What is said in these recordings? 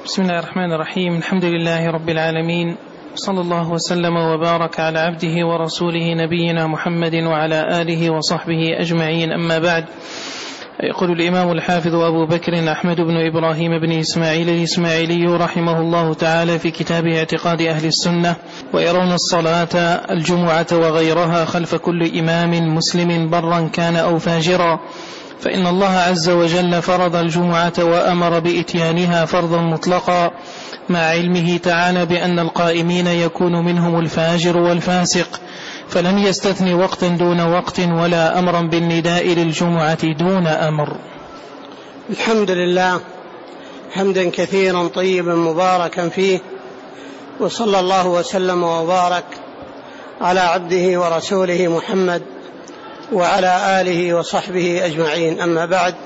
بسم الله الرحمن الرحيم. الحمد لله رب العالمين، صلى الله وسلم وبارك على عبده ورسوله نبينا محمد وعلى آله وصحبه أجمعين، أما بعد. يقول الإمام الحافظ أبو بكر أحمد بن إبراهيم بن إسماعيل الإسماعيلي رحمه الله تعالى في كتابه اعتقاد أهل السنة: ويرون الصلاة الجمعة وغيرها خلف كل إمام مسلم برا كان أو فاجرا، فإن الله عز وجل فرض الجمعة وأمر بإتيانها فرضا مطلقا، مع علمه تعالى بأن القائمين يكون منهم الفاجر والفاسق، فلم يستثن وقتا دون وقت ولا أمرا بالنداء للجمعة دون أمر. الحمد لله حمدا كثيرا طيبا مباركا فيه، وصلى الله وسلم وبارك على عبده ورسوله محمد وعلى آله وصحبه أجمعين، أما بعد.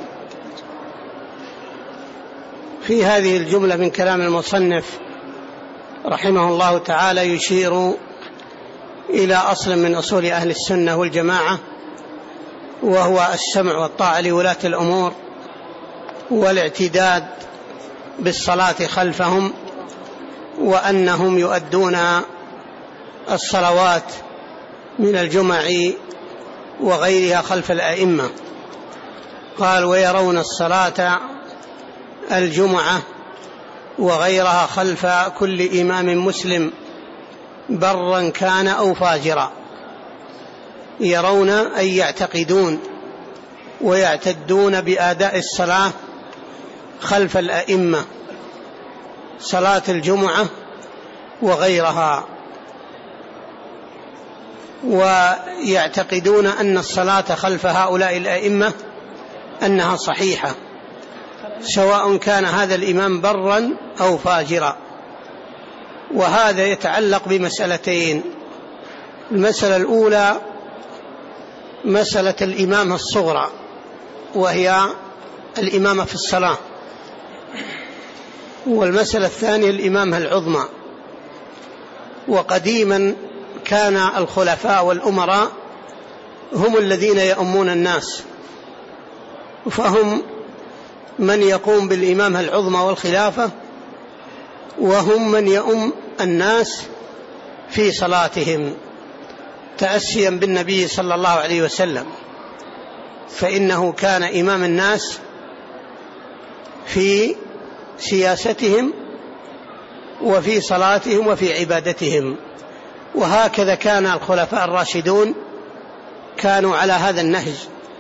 في هذه الجملة من كلام المصنف رحمه الله تعالى يشير إلى أصل من أصول أهل السنة والجماعة، وهو السمع والطاعة لولاة الأمور والاعتداد بالصلاة خلفهم، وأنهم يؤدون الصلوات من الجمع وغيرها خلف الأئمة. قال: ويرون الصلاة الجمعة وغيرها خلف كل إمام مسلم برا كان أو فاجرا. يرون أي يعتقدون ويعتدون بأداء الصلاة خلف الأئمة، صلاة الجمعة وغيرها، ويعتقدون أن الصلاة خلف هؤلاء الأئمة أنها صحيحة، سواء كان هذا الإمام برا أو فاجرا. وهذا يتعلق بمسألتين: المسألة الأولى مسألة الإمامة الصغرى، وهي الإمامة في الصلاة، والمسألة الثانية الإمامة العظمى. وقديما كان الخلفاء والأمراء هم الذين يؤمون الناس، فهم من يقوم بالإمامة العظمى والخلافة، وهم من يؤم الناس في صلاتهم تأسيا بالنبي صلى الله عليه وسلم، فإنه كان إمام الناس في سياستهم وفي صلاتهم وفي عبادتهم. وهكذا كان الخلفاء الراشدون كانوا على هذا النهج،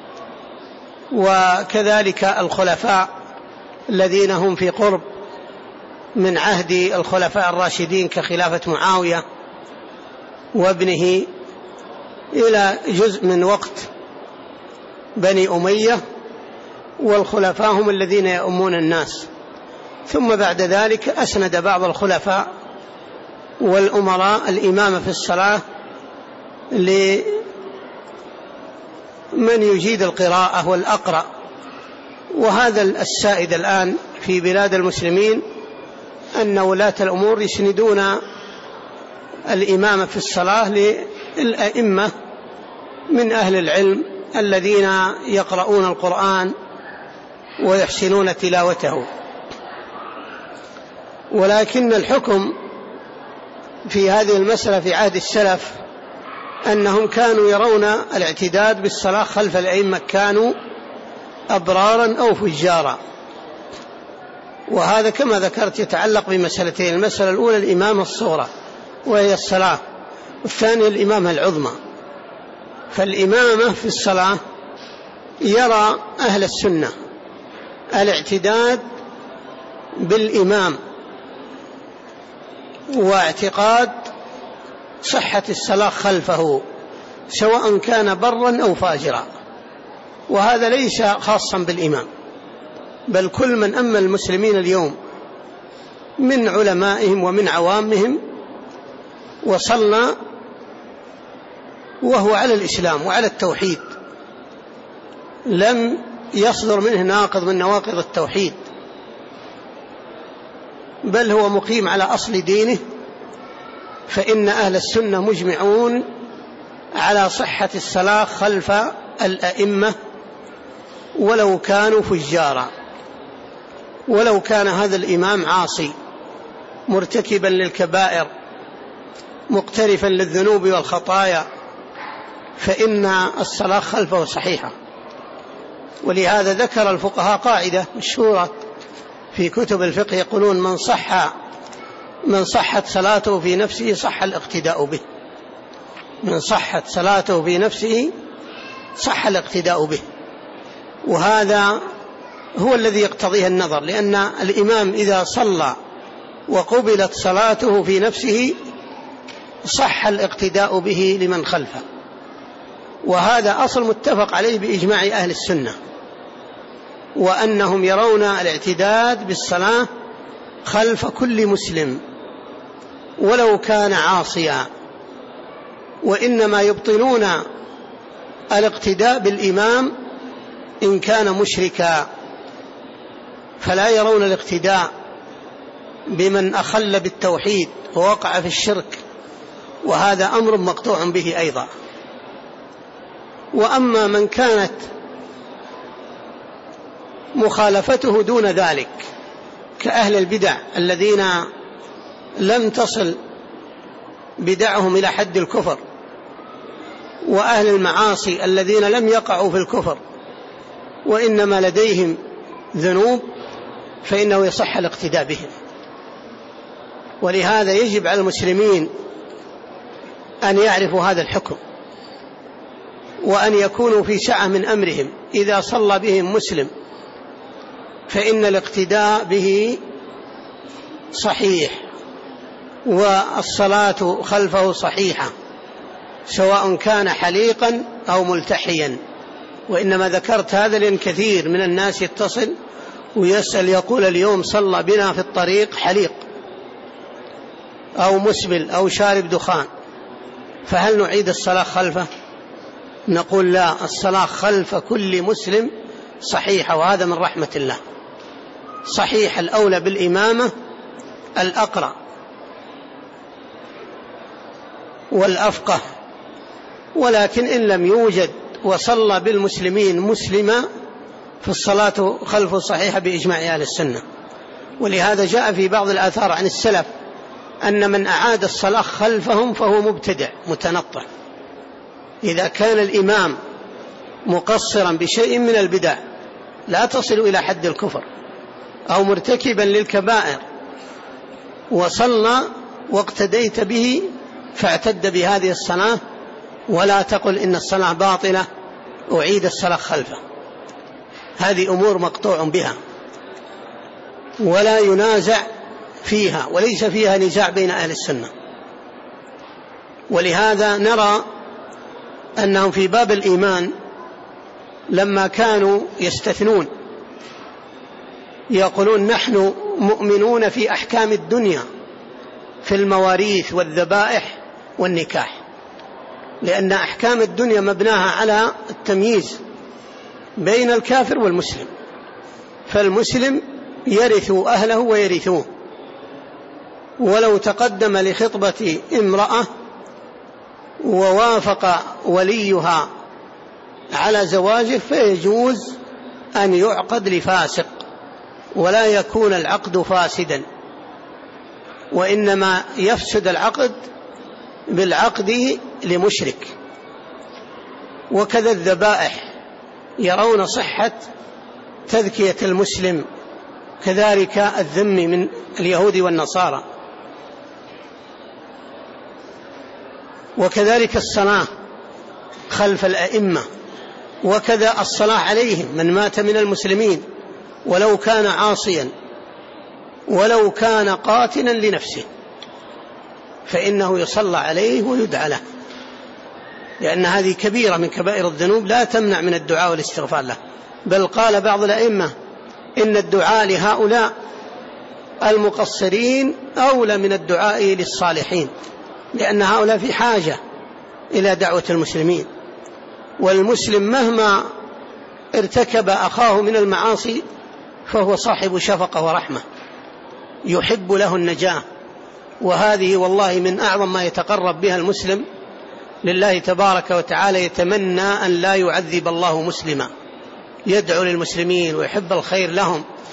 وكذلك الخلفاء الذين هم في قرب من عهد الخلفاء الراشدين كخلافة معاوية وابنه إلى جزء من وقت بني أمية، والخلفاء هم الذين يؤمون الناس. ثم بعد ذلك أسند بعض الخلفاء والأمراء الإمامة في الصلاة لمن يجيد القراءة والأقرأ. وهذا السائد الآن في بلاد المسلمين، أن ولاة الأمور يسندون الإمامة في الصلاة للأئمة من أهل العلم الذين يقرؤون القرآن ويحسنون تلاوته. ولكن الحكم في هذه المسألة في عهد السلف أنهم كانوا يرون الاعتداد بالصلاة خلف الأئمة، كانوا أبرارا أو فجارا. وهذا كما ذكرت يتعلق بمسألتين: المسألة الأولى الإمامة الصغرى وهي الصلاة، والثانية الإمامة العظمى. فالإمامة في الصلاة يرى أهل السنة الاعتداد بالإمام واعتقاد صحة الصلاة خلفه، سواء كان برا أو فاجرا. وهذا ليس خاصا بالإمام، بل كل من أما المسلمين اليوم من علمائهم ومن عوامهم وصلى وهو على الإسلام وعلى التوحيد، لم يصدر منه ناقض من نواقض التوحيد، بل هو مقيم على أصل دينه، فإن أهل السنة مجمعون على صحة الصلاة خلف الأئمة ولو كانوا فجارا. ولو كان هذا الإمام عاصي مرتكبا للكبائر مقترفا للذنوب والخطايا فإن الصلاة خلفه صحيحة. ولهذا ذكر الفقهاء قاعدة مشهورة في كتب الفقه يقولون من صحت صلاته في نفسه صح الاقتداء به. من صحت صلاته في نفسه صح الاقتداء به، وهذا هو الذي يقتضيه النظر، لأن الإمام إذا صلى وقبلت صلاته في نفسه صح الاقتداء به لمن خلفه، وهذا أصل متفق عليه بإجماع أهل السنة، وأنهم يرون الاعتداد بالصلاة خلف كل مسلم ولو كان عاصيا، وإنما يبطلون الاقتداء بالإمام إن كان مشركا، فلا يرون الاقتداء بمن أخل بالتوحيد ووقع في الشرك، وهذا أمر مقطوع به أيضا. وأما من كانت مخالفته دون ذلك كأهل البدع الذين لم تصل بدعهم إلى حد الكفر، وأهل المعاصي الذين لم يقعوا في الكفر وإنما لديهم ذنوب، فإنه يصح الاقتداء بهم. ولهذا يجب على المسلمين أن يعرفوا هذا الحكم، وأن يكونوا في سعة من أمرهم. إذا صلى بهم مسلم فإن الاقتداء به صحيح، والصلاة خلفه صحيحة، سواء كان حليقا أو ملتحيا. وإنما ذكرت هذا لأن كثير من الناس يتصل ويسأل يقول اليوم صلى بنا في الطريق حليق أو مسبل أو شارب دخان، فهل نعيد الصلاة خلفه؟ نقول لا، الصلاة خلف كل مسلم صحيحة، وهذا من رحمة الله. صحيح الأولى بالإمامة الأقرأ والأفقه، ولكن إن لم يوجد وصلى بالمسلمين مسلما فالصلاة خلفه صحيحة بإجماع أهل السنة. ولهذا جاء في بعض الآثار عن السلف أن من أعاد الصلاة خلفهم فهو مبتدع متنطع. إذا كان الإمام مقصرا بشيء من البدع لا تصل إلى حد الكفر، أو مرتكبا للكبائر وصلى واقتديت به فاعتد بهذه الصلاة، ولا تقل إن الصلاة باطلة أعيد الصلاة خلفه. هذه أمور مقطوع بها ولا ينازع فيها، وليس فيها نزاع بين أهل السنة. ولهذا نرى أنهم في باب الإيمان لما كانوا يستثنون يقولون نحن مؤمنون في أحكام الدنيا في المواريث والذبائح والنكاح، لأن أحكام الدنيا مبناها على التمييز بين الكافر والمسلم، فالمسلم يرث أهله ويرثوه، ولو تقدم لخطبة امرأة ووافق وليها على زواجه فيجوز أن يعقد لفاسق، ولا يكون العقد فاسدا، وإنما يفسد العقد بالعقد لمشرك. وكذا الذبائح يرون صحة تذكية المسلم، كذلك الذم من اليهود والنصارى، وكذلك الصلاة خلف الأئمة، وكذا الصلاة عليهم من مات من المسلمين ولو كان عاصيا ولو كان قاتلا لنفسه فإنه يصلى عليه ويدعى له، لأن هذه كبيرة من كبائر الذنوب لا تمنع من الدعاء والاستغفار له. بل قال بعض الأئمة إن الدعاء لهؤلاء المقصرين أولى من الدعاء للصالحين، لأن هؤلاء في حاجة إلى دعوة المسلمين. والمسلم مهما ارتكب أخاه من المعاصي فهو صاحب شفقة ورحمة يحب له النجاة، وهذه والله من أعظم ما يتقرب بها المسلم لله تبارك وتعالى. يتمنى أن لا يعذب الله مسلما، يدعو للمسلمين ويحب الخير لهم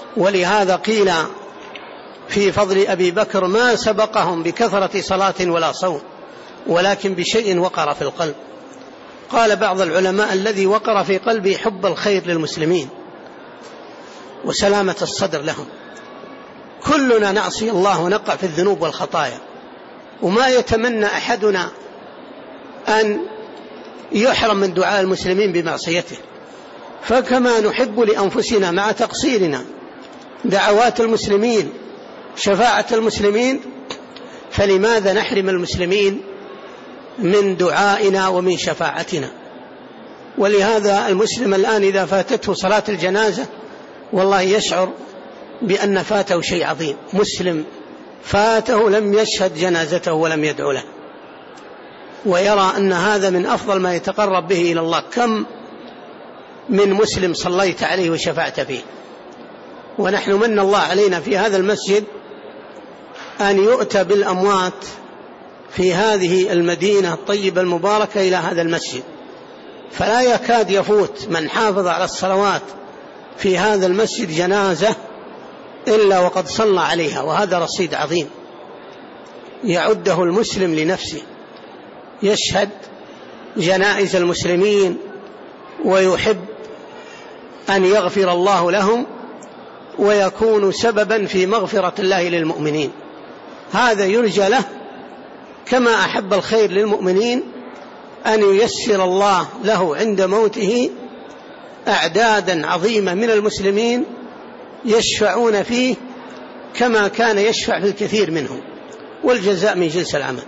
ولهذا قيل في فضل أبي بكر: ما سبقهم بكثرة صلاة ولا صوم، ولكن بشيء وقر في القلب. قال بعض العلماء: الذي وقر في قلبي حب الخير للمسلمين وسلامة الصدر لهم. كلنا نعصي الله ونقع في الذنوب والخطايا، وما يتمنى أحدنا أن يحرم من دعاء المسلمين بمعصيته. فكما نحب لأنفسنا مع تقصيرنا دعوات المسلمين، شفاعة المسلمين، فلماذا نحرم المسلمين من دعائنا ومن شفاعتنا؟ ولهذا المسلم الآن إذا فاتته صلاة الجنازة والله يشعر بأن فاته شيء عظيم. مسلم فاته لم يشهد جنازته ولم يدعو له، ويرى أن هذا من أفضل ما يتقرب به إلى الله. كم من مسلم صليت عليه وشفعت فيه. ونحن من الله علينا في هذا المسجد أن يؤتى بالأموات في هذه المدينة الطيبة المباركة إلى هذا المسجد، فلا يكاد يفوت من حافظ على الصلوات في هذا المسجد جنازة إلا وقد صلى عليها، وهذا رصيد عظيم يعده المسلم لنفسه. يشهد جنائز المسلمين ويحب أن يغفر الله لهم ويكون سببا في مغفرة الله للمؤمنين. هذا يرجى له كما أحب الخير للمؤمنين أن ييسر الله له عند موته أعدادا عظيمة من المسلمين يشفعون فيه كما كان يشفع في الكثير منهم، والجزاء من جنس العمل.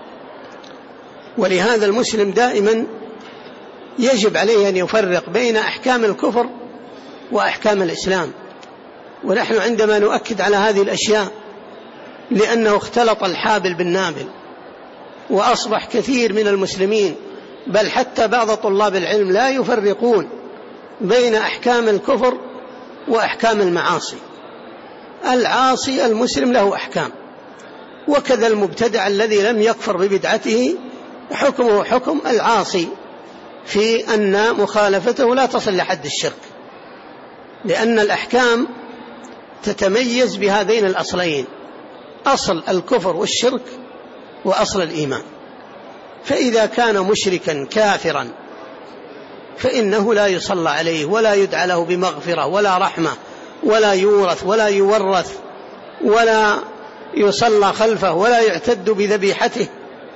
ولهذا المسلم دائما يجب عليه أن يفرق بين أحكام الكفر وأحكام الإسلام. ونحن عندما نؤكد على هذه الأشياء لأنه اختلط الحابل بالنابل، وأصبح كثير من المسلمين بل حتى بعض طلاب العلم لا يفرقون بين أحكام الكفر وأحكام المعاصي. العاصي المسلم له أحكام، وكذا المبتدع الذي لم يكفر ببدعته حكمه حكم العاصي في أن مخالفته لا تصل لحد الشرك، لأن الأحكام تتميز بهذين الأصلين: أصل الكفر والشرك وأصل الإيمان. فإذا كان مشركا كافرا فإنه لا يصلى عليه ولا يدعى له بمغفرة ولا رحمة ولا يورث ولا يورث ولا يصلى خلفه ولا يعتد بذبيحته.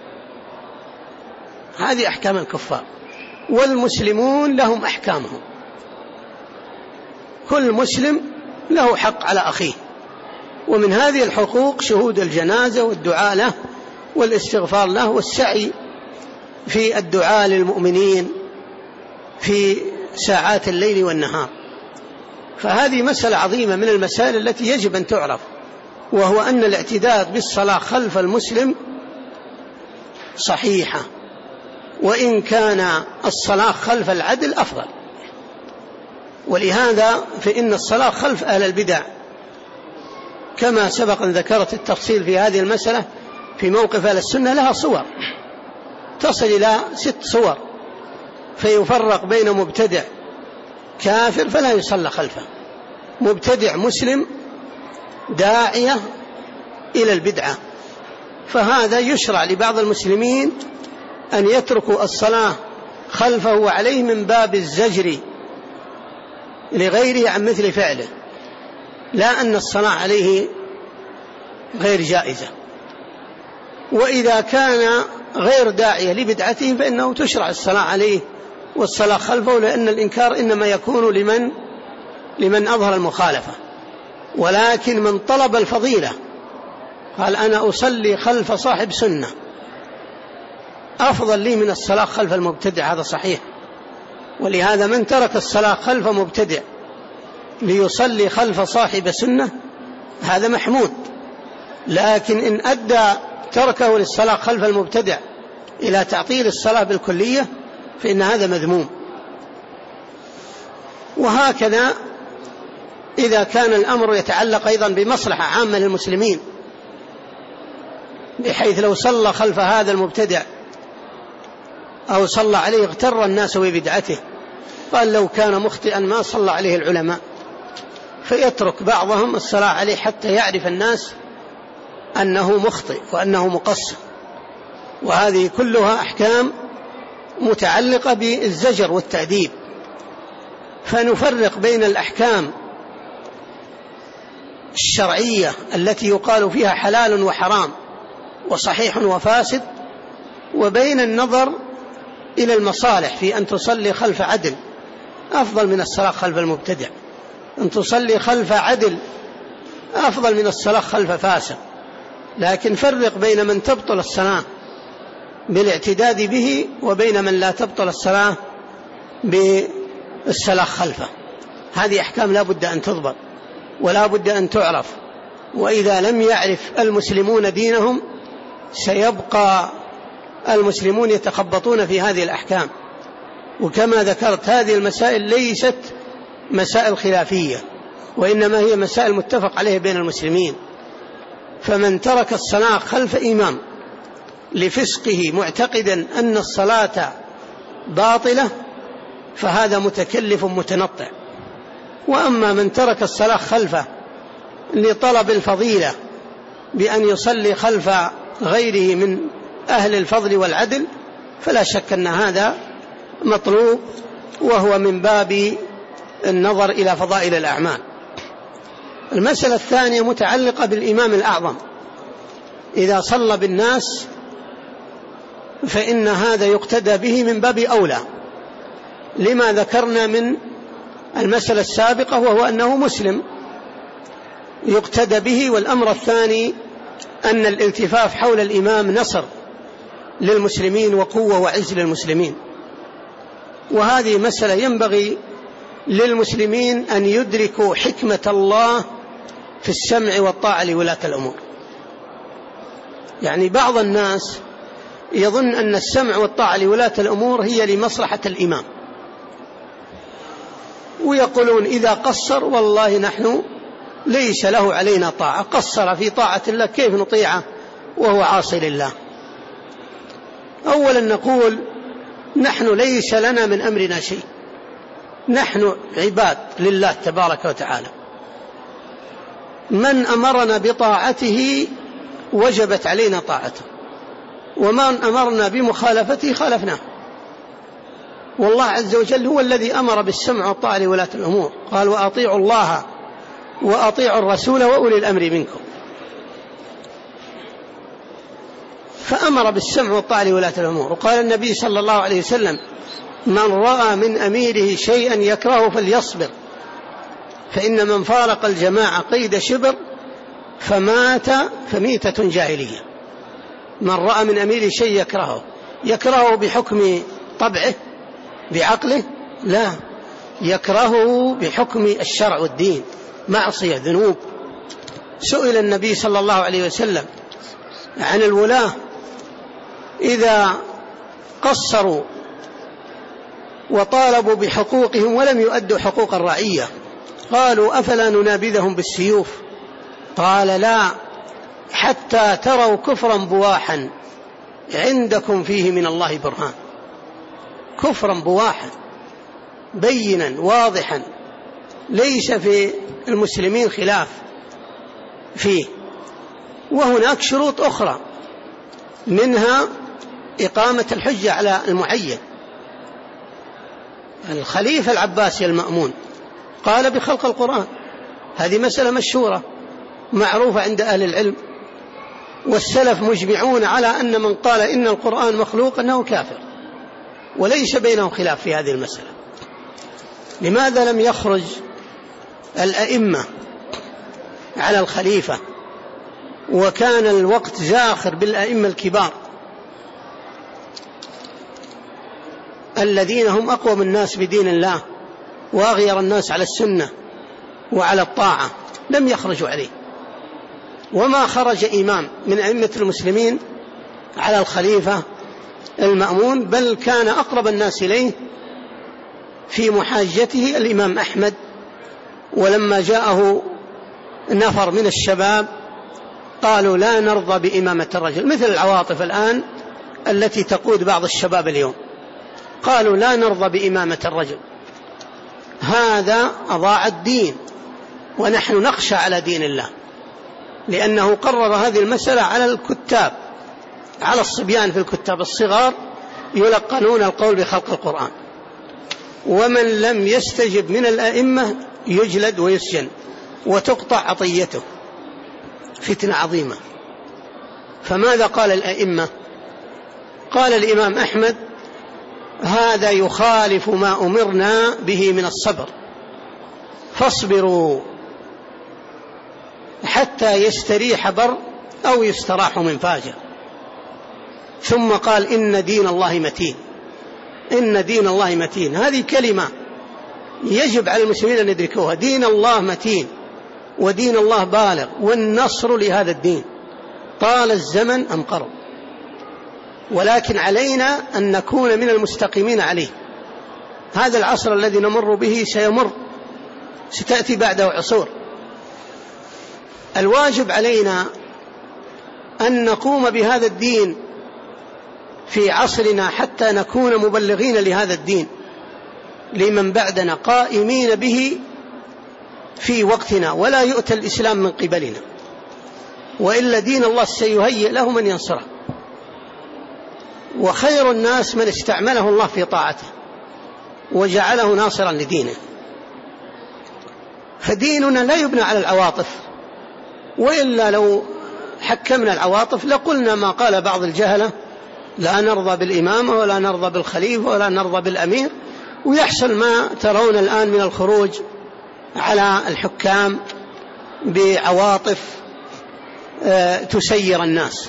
هذه أحكام الكفار. والمسلمون لهم أحكامهم، كل مسلم له حق على أخيه، ومن هذه الحقوق شهود الجنازة والدعاء له والاستغفار له والسعي في الدعاء للمؤمنين في ساعات الليل والنهار. فهذه مسألة عظيمة من المسائل التي يجب أن تعرف، وهو أن الاعتداد بالصلاة خلف المسلم صحيحة، وإن كان الصلاة خلف العدل أفضل. ولهذا فإن الصلاة خلف أهل البدع كما سبق أن ذكرت التفصيل في هذه المسألة في موقف أهل السنة لها صور تصل إلى 6 صور، فيفرق بين مبتدع كافر فلا يصلى خلفه، مبتدع مسلم داعية إلى البدعة، فهذا يشرع لبعض المسلمين أن يتركوا الصلاة خلفه وعليه من باب الزجر لغيره عن مثل فعله، لا أن الصلاة عليه غير جائزة. وإذا كان غير داعية لبدعته فإنه تشرع الصلاة عليه والصلاة خلفه، لأن الإنكار إنما يكون لمن أظهر المخالفة. ولكن من طلب الفضيلة قال أنا أصلي خلف صاحب سنة أفضل لي من الصلاة خلف المبتدع، هذا صحيح. ولهذا من ترك الصلاة خلف مبتدع ليصلي خلف صاحب سنة هذا محمود، لكن إن أدى تركه للصلاة خلف المبتدع إلى تعطيل الصلاة بالكلية فإن هذا مذموم. وهكذا إذا كان الأمر يتعلق أيضا بمصلحة عامة للمسلمين، بحيث لو صلى خلف هذا المبتدع أو صلى عليه اغتر الناس ببدعته، قال لو كان مخطئا ما صلى عليه العلماء، فيترك بعضهم الصلاة عليه حتى يعرف الناس أنه مخطئ وأنه مقصر. وهذه كلها أحكام متعلقة بالزجر والتأديب. فنفرق بين الأحكام الشرعية التي يقال فيها حلال وحرام وصحيح وفاسد، وبين النظر إلى المصالح في أن تصلي خلف عدل أفضل من الصلاة خلف المبتدع، أن تصلي خلف عدل أفضل من الصلاة خلف فاسق. لكن فرق بين من تبطل الصلاة بالاعتداد به وبين من لا تبطل الصلاة بالصلاة خلفه. هذه أحكام لا بد أن تضبط ولا بد أن تعرف. وإذا لم يعرف المسلمون دينهم سيبقى المسلمون يتخبطون في هذه الأحكام. وكما ذكرت هذه المسائل ليست مسائل خلافية، وإنما هي مسائل متفق عليها بين المسلمين. فمن ترك الصلاة خلف إمام لفسقه معتقدا أن الصلاة باطلة فهذا متكلف متنطع. وأما من ترك الصلاة خلفه لطلب الفضيلة بأن يصلي خلف غيره من أهل الفضل والعدل فلا شك أن هذا مطلوب، وهو من باب النظر إلى فضائل الأعمال. المسألة الثانية متعلقة بالإمام الأعظم. إذا صلى بالناس فإن هذا يقتدى به من باب أولى لما ذكرنا من المسألة السابقة، وهو أنه مسلم يقتدى به. والأمر الثاني أن الالتفاف حول الإمام نصر للمسلمين وقوة وعز للمسلمين. وهذه مسألة ينبغي للمسلمين أن يدركوا حكمة الله في السمع والطاعة لولاة الأمور. يعني بعض الناس يظن أن السمع والطاعة لولاة الأمور هي لمصلحة الإمام، ويقولون إذا قصر والله نحن ليس له علينا طاعة، قصر في طاعة الله كيف نطيعه وهو عاصي لله. أولا نقول نحن ليس لنا من أمرنا شيء، نحن عباد لله تبارك وتعالى، من أمرنا بطاعته وجبت علينا طاعته، ومن أمرنا بمخالفته خالفناه. والله عز وجل هو الذي أمر بالسمع والطاعة لولاة الأمور، قال وأطيعوا الله وأطيعوا الرسول وأولي الأمر منكم. فأمر بالسمع والطاعة لولاة الأمور. وقال النبي صلى الله عليه وسلم من رأى من أميره شيئا يكرهه فليصبر، فإن من فارق الجماعة قيد شبر فمات فميتة جاهلية. من رأى من أميره شيء يكرهه بحكم طبعه بعقله، لا، يكرهه بحكم الشرع والدين، معصية ذنوب. سئل النبي صلى الله عليه وسلم عن الولاة إذا قصروا وطالبوا بحقوقهم ولم يؤدوا حقوق الرعية، قالوا أفلا ننابذهم بالسيوف؟ قال لا، حتى تروا كفرا بواحا عندكم فيه من الله برهان. كفرا بواحا بينا واضحا ليس في المسلمين خلاف فيه. وهناك شروط أخرى منها إقامة الحجة على المعين. الخليفة العباسي المأمون قال بخلق القرآن، هذه مسألة مشهورة معروفة عند أهل العلم، والسلف مجمعون على أن من قال إن القرآن مخلوق أنه كافر، وليس بينهم خلاف في هذه المسألة. لماذا لم يخرج الأئمة على الخليفة وكان الوقت زاخر بالأئمة الكبار الذين هم أقوم الناس بدين الله وأغير الناس على السنة وعلى الطاعة؟ لم يخرجوا عليه. وما خرج إمام من أئمة المسلمين على الخليفة المأمون، بل كان أقرب الناس إليه في محاجته الإمام أحمد. ولما جاءه نفر من الشباب قالوا لا نرضى بإمامة الرجل، مثل العواطف الآن التي تقود بعض الشباب اليوم، قالوا لا نرضى بإمامة الرجل، هذا أضاع الدين ونحن نخشى على دين الله، لأنه قرر هذه المسألة على الكتاب، على الصبيان في الكتاب الصغار يلقنون القول بخلق القرآن، ومن لم يستجب من الأئمة يجلد ويسجن وتقطع عطيته، فتنة عظيمة. فماذا قال الأئمة؟ قال الإمام أحمد: هذا يخالف ما أمرنا به من الصبر، فاصبروا حتى يستريح بر أو يستراح من فاجر. ثم قال: إن دين الله متين، إن دين الله متين. هذه كلمة يجب على المسلمين أن يدركوها. دين الله متين ودين الله بالغ، والنصر لهذا الدين طال الزمن أم قرب، ولكن علينا أن نكون من المستقيمين عليه. هذا العصر الذي نمر به سيمر، ستأتي بعده عصور. الواجب علينا أن نقوم بهذا الدين في عصرنا حتى نكون مبلغين لهذا الدين لمن بعدنا، قائمين به في وقتنا، ولا يؤتى الإسلام من قبلنا، وإلا دين الله سيهيئ له من ينصره. وخير الناس من استعمله الله في طاعته وجعله ناصرا لدينه. فديننا لا يبنى على العواطف، وإلا لو حكمنا العواطف لقلنا ما قال بعض الجهلة: لا نرضى بالإمامة ولا نرضى بالخليفة ولا نرضى بالأمير، ويحصل ما ترون الآن من الخروج على الحكام بعواطف تسير الناس.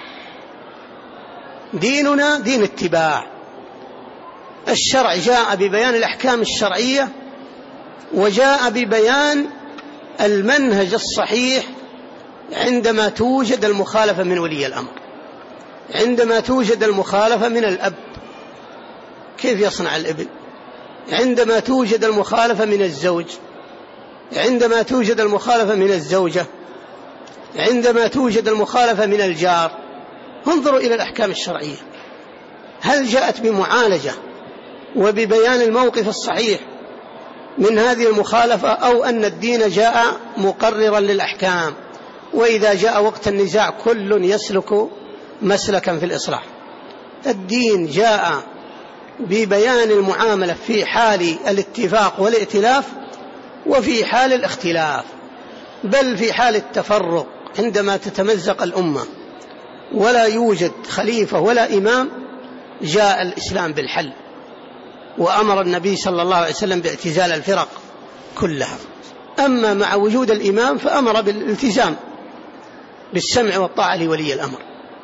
ديننا دين اتباع، الشرع جاء ببيان الأحكام الشرعية، وجاء ببيان المنهج الصحيح عندما توجد المخالفة من ولي الأمر، عندما توجد المخالفة من الأب كيف يصنع الابن، عندما توجد المخالفة من الزوج، عندما توجد المخالفة من الزوجة، عندما توجد المخالفة من الجار. انظروا إلى الأحكام الشرعية، هل جاءت بمعالجة وببيان الموقف الصحيح من هذه المخالفة، أو أن الدين جاء مقررا للأحكام، وإذا جاء وقت النزاع كل يسلك مسلكا في الإصلاح؟ الدين جاء ببيان المعاملة في حال الاتفاق والائتلاف، وفي حال الاختلاف، بل في حال التفرق عندما تتمزق الأمة ولا يوجد خليفة ولا إمام، جاء الإسلام بالحل، وأمر النبي صلى الله عليه وسلم باعتزال الفرق كلها. أما مع وجود الإمام فأمر بالالتزام بالسمع والطاعة لولي الأمر.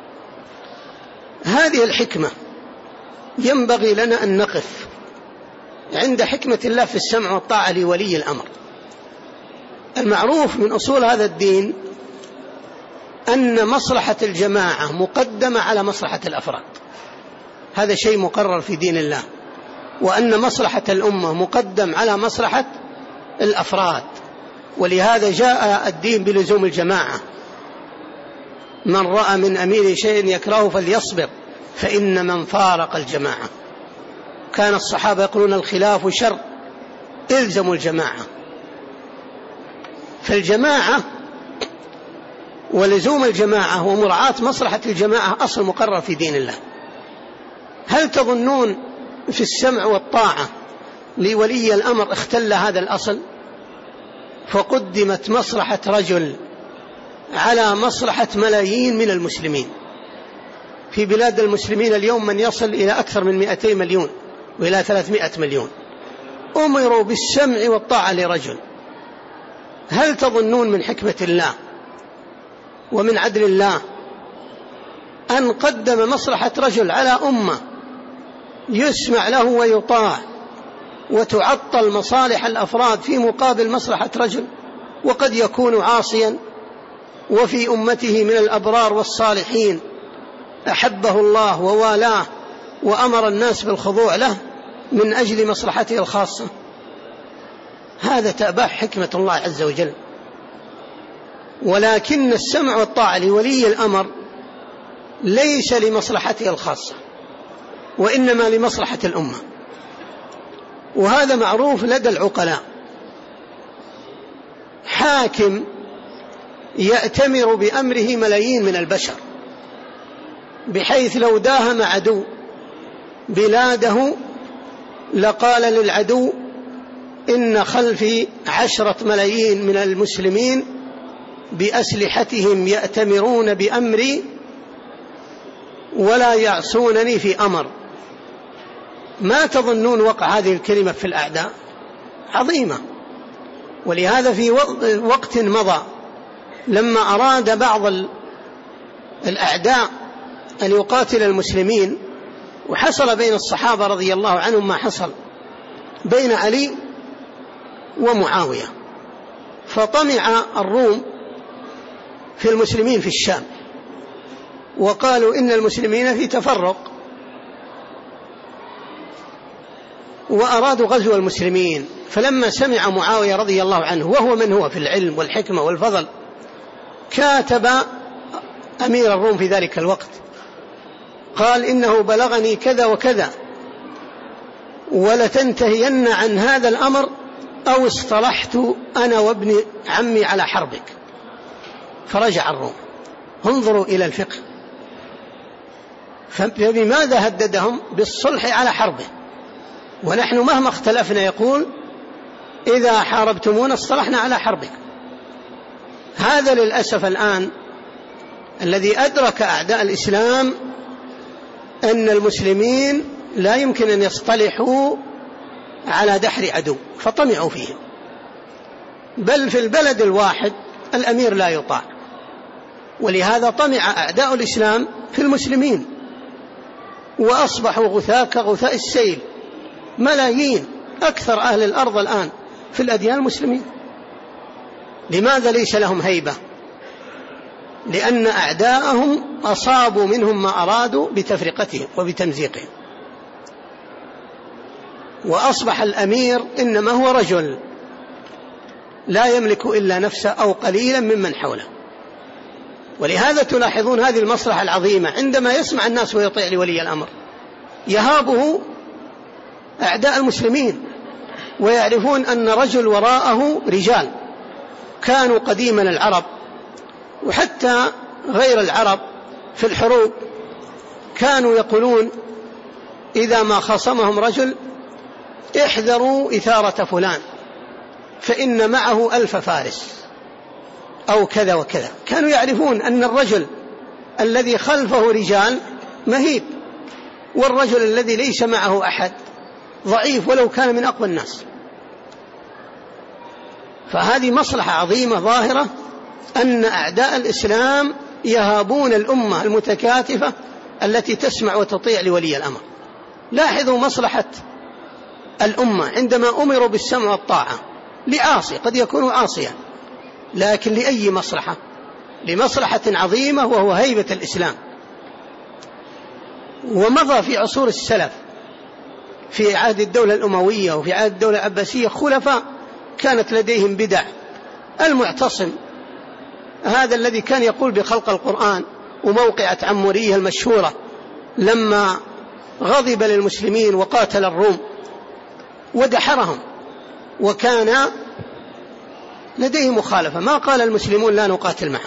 هذه الحكمة ينبغي لنا أن نقف عند حكمة الله في السمع والطاعة لولي الأمر. المعروف من أصول هذا الدين أن مصلحة الجماعة مقدمة على مصلحة الأفراد، هذا شيء مقرر في دين الله، وأن مصلحة الأمة مقدم على مصلحة الأفراد، ولهذا جاء الدين بلزوم الجماعة. من رأى من أمير شيء يكرهه فليصبر فإن من فارق الجماعة. كان الصحابة يقولون: الخلاف شر، إلزموا الجماعة. فالجماعة ولزوم الجماعة ومراعاة مصلحة الجماعة أصل مقرر في دين الله. هل تظنون في السمع والطاعة لولي الأمر اختل هذا الأصل، فقدمت مصلحة رجل على مصلحة ملايين من المسلمين؟ في بلاد المسلمين اليوم من يصل إلى أكثر من 200 مليون وإلى 300 مليون، أمروا بالسمع والطاعة لرجل. هل تظنون من حكمة الله ومن عدل الله أن قدم مصلحة رجل على أمة يسمع له ويطاع، وتعطل مصالح الأفراد في مقابل مصلحة رجل، وقد يكون عاصيا وفي أمته من الأبرار والصالحين أحبه الله ووالاه وأمر الناس بالخضوع له من أجل مصلحته الخاصة؟ هذا تأباه حكمة الله عز وجل. ولكن السمع والطاعة لولي الأمر ليس لمصلحته الخاصة، وإنما لمصلحة الأمة، وهذا معروف لدى العقلاء. حاكم يأتمر بأمره ملايين من البشر، بحيث لو داهم عدو بلاده لقال للعدو إن خلفي 10 ملايين من المسلمين بأسلحتهم يأتمرون بأمري ولا يعصونني في أمر. ما تظنون وقع هذه الكلمة في الأعداء؟ عظيمة. ولهذا في وقت مضى لما أراد بعض الأعداء أن يقاتل المسلمين، وحصل بين الصحابة رضي الله عنهم ما حصل بين علي ومعاوية، فطمع الروم في المسلمين في الشام، وقالوا إن المسلمين في تفرق، وأرادوا غزو المسلمين. فلما سمع معاوية رضي الله عنه، وهو من هو في العلم والحكمة والفضل، كاتب أمير الروم في ذلك الوقت قال إنه بلغني كذا وكذا، ولتنتهين عن هذا الأمر أو اصطلحت أنا وابن عمي على حربك. فرجع الروم. انظروا إلى الفقه. فبماذا هددهم؟ بالصلح على حربه. ونحن مهما اختلفنا يقول إذا حاربتمونا اصطلحنا على حربك. هذا للأسف الآن الذي أدرك أعداء الإسلام أن المسلمين لا يمكن أن يصطلحوا على دحر عدو، فطمعوا فيهم. بل في البلد الواحد الأمير لا يطاع، ولهذا طمع أعداء الإسلام في المسلمين، وأصبحوا غثاء كغثاء السيل. ملايين أكثر أهل الأرض الآن في الأديان المسلمين. لماذا ليس لهم هيبة؟ لأن أعداءهم أصابوا منهم ما أرادوا بتفرقتهم وبتمزيقهم. وأصبح الأمير إنما هو رجل لا يملك إلا نفسه أو قليلا ممن حوله. ولهذا تلاحظون هذه المصلحة العظيمة، عندما يسمع الناس ويطيع لولي الأمر يهابه أعداء المسلمين، ويعرفون أن رجل وراءه رجال. كانوا قديما العرب وحتى غير العرب في الحروب كانوا يقولون إذا ما خاصمهم رجل احذروا إثارة فلان فإن معه 1000 فارس أو كذا وكذا. كانوا يعرفون أن الرجل الذي خلفه رجال مهيب، والرجل الذي ليس معه أحد ضعيف ولو كان من أقوى الناس. فهذه مصلحة عظيمة ظاهرة أن أعداء الإسلام يهابون الأمة المتكاتفة التي تسمع وتطيع لولي الأمر. لاحظوا مصلحة الأمة عندما أمروا بالسمع والطاعة لعاصي، قد يكون عاصيا، لكن لأي مصلحة؟ لمصلحة عظيمة وهو هيبة الإسلام. ومضى في عصور السلف في عهد الدولة الأموية وفي عهد الدولة العباسية خلفاء كانت لديهم بدع. المعتصم هذا الذي كان يقول بخلق القرآن، وموقعة عمورية المشهورة لما غضب للمسلمين وقاتل الروم ودحرهم، وكان لديه مخالفة، ما قال المسلمون لا نقاتل معه.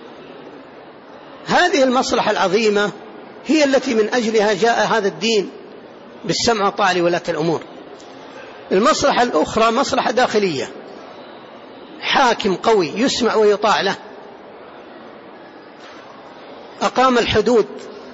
هذه المصلحة العظيمة هي التي من أجلها جاء هذا الدين بالسمع والطاعة لولاة الأمور. المصلحة الأخرى مصلحة داخلية، حاكم قوي يسمع ويطاع له، أقام الحدود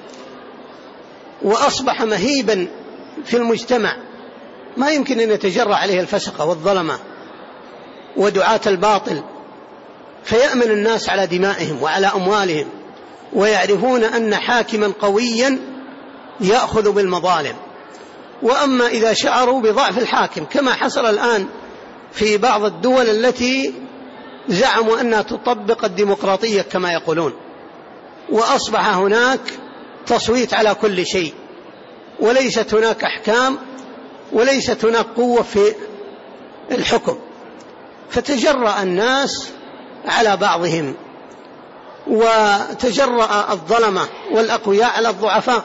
وأصبح مهيبا في المجتمع، ما يمكن أن يتجرأ عليه الفسقة والظلمة ودعاة الباطل، فيأمن الناس على دمائهم وعلى أموالهم، ويعرفون أن حاكما قويا يأخذ بالمظالم. وأما إذا شعروا بضعف الحاكم كما حصل الآن في بعض الدول التي زعموا أنها تطبق الديمقراطية كما يقولون، وأصبح هناك تصويت على كل شيء، وليست هناك أحكام وليست هناك قوة في الحكم، فتجرأ الناس على بعضهم، وتجرأ الظلمة والأقوياء على الضعفاء،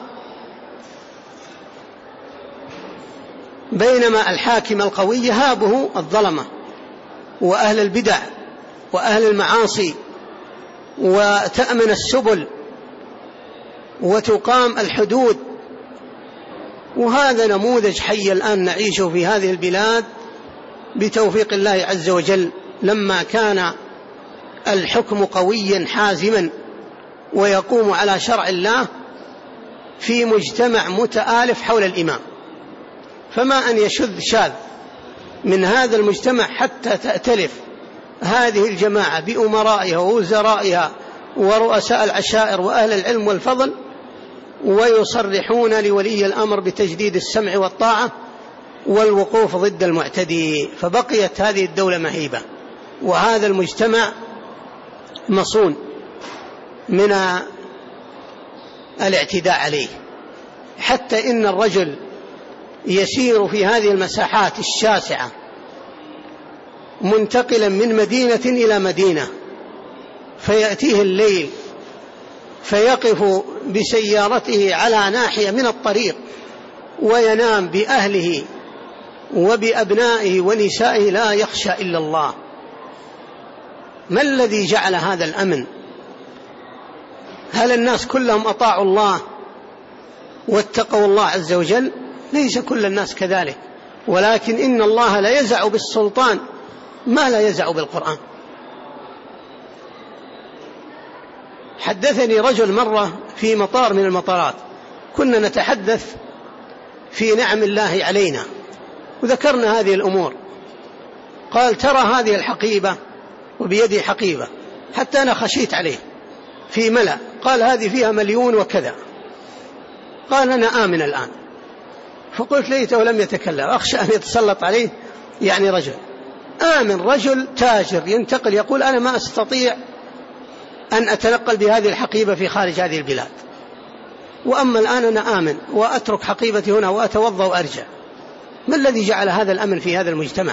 بينما الحاكم القوي هابه الظلمة وأهل البدع وأهل المعاصي وتأمن السبل وتقام الحدود. وهذا نموذج حي الآن نعيشه في هذه البلاد بتوفيق الله عز وجل، لما كان الحكم قويا حازما ويقوم على شرع الله في مجتمع متآلف حول الإمام. فما أن يشذ شاذ من هذا المجتمع حتى تأتلف هذه الجماعة بأمرائها ووزرائها ورؤساء العشائر وأهل العلم والفضل، ويصرحون لولي الأمر بتجديد السمع والطاعة والوقوف ضد المعتدي. فبقيت هذه الدولة مهيبة وهذا المجتمع مصون من الاعتداء عليه، حتى إن الرجل يسير في هذه المساحات الشاسعة منتقلا من مدينة إلى مدينة، فيأتيه الليل فيقف بسيارته على ناحية من الطريق وينام بأهله وبأبنائه ونسائه لا يخشى إلا الله. ما الذي جعل هذا الأمن؟ هل الناس كلهم أطاعوا الله واتقوا الله عز وجل؟ ليس كل الناس كذلك، ولكن إن الله لا يزع بالسلطان ما لا يزع بالقرآن. حدثني رجل مرة في مطار من المطارات، كنا نتحدث في نعم الله علينا وذكرنا هذه الأمور، قال ترى هذه الحقيبة، وبيدي حقيبة حتى أنا خشيت عليه في ملأ، قال هذه فيها 1,000,000 وكذا، قال أنا آمن الآن. فقلت ليته لم يتكلم، أخشى أن يتسلط عليه يعني رجل آمن، رجل تاجر ينتقل يقول أنا ما أستطيع أن أتنقل بهذه الحقيبة في خارج هذه البلاد، وأما الآن أنا آمن وأترك حقيبتي هنا وأتوضأ وأرجع. ما الذي جعل هذا الأمن في هذا المجتمع؟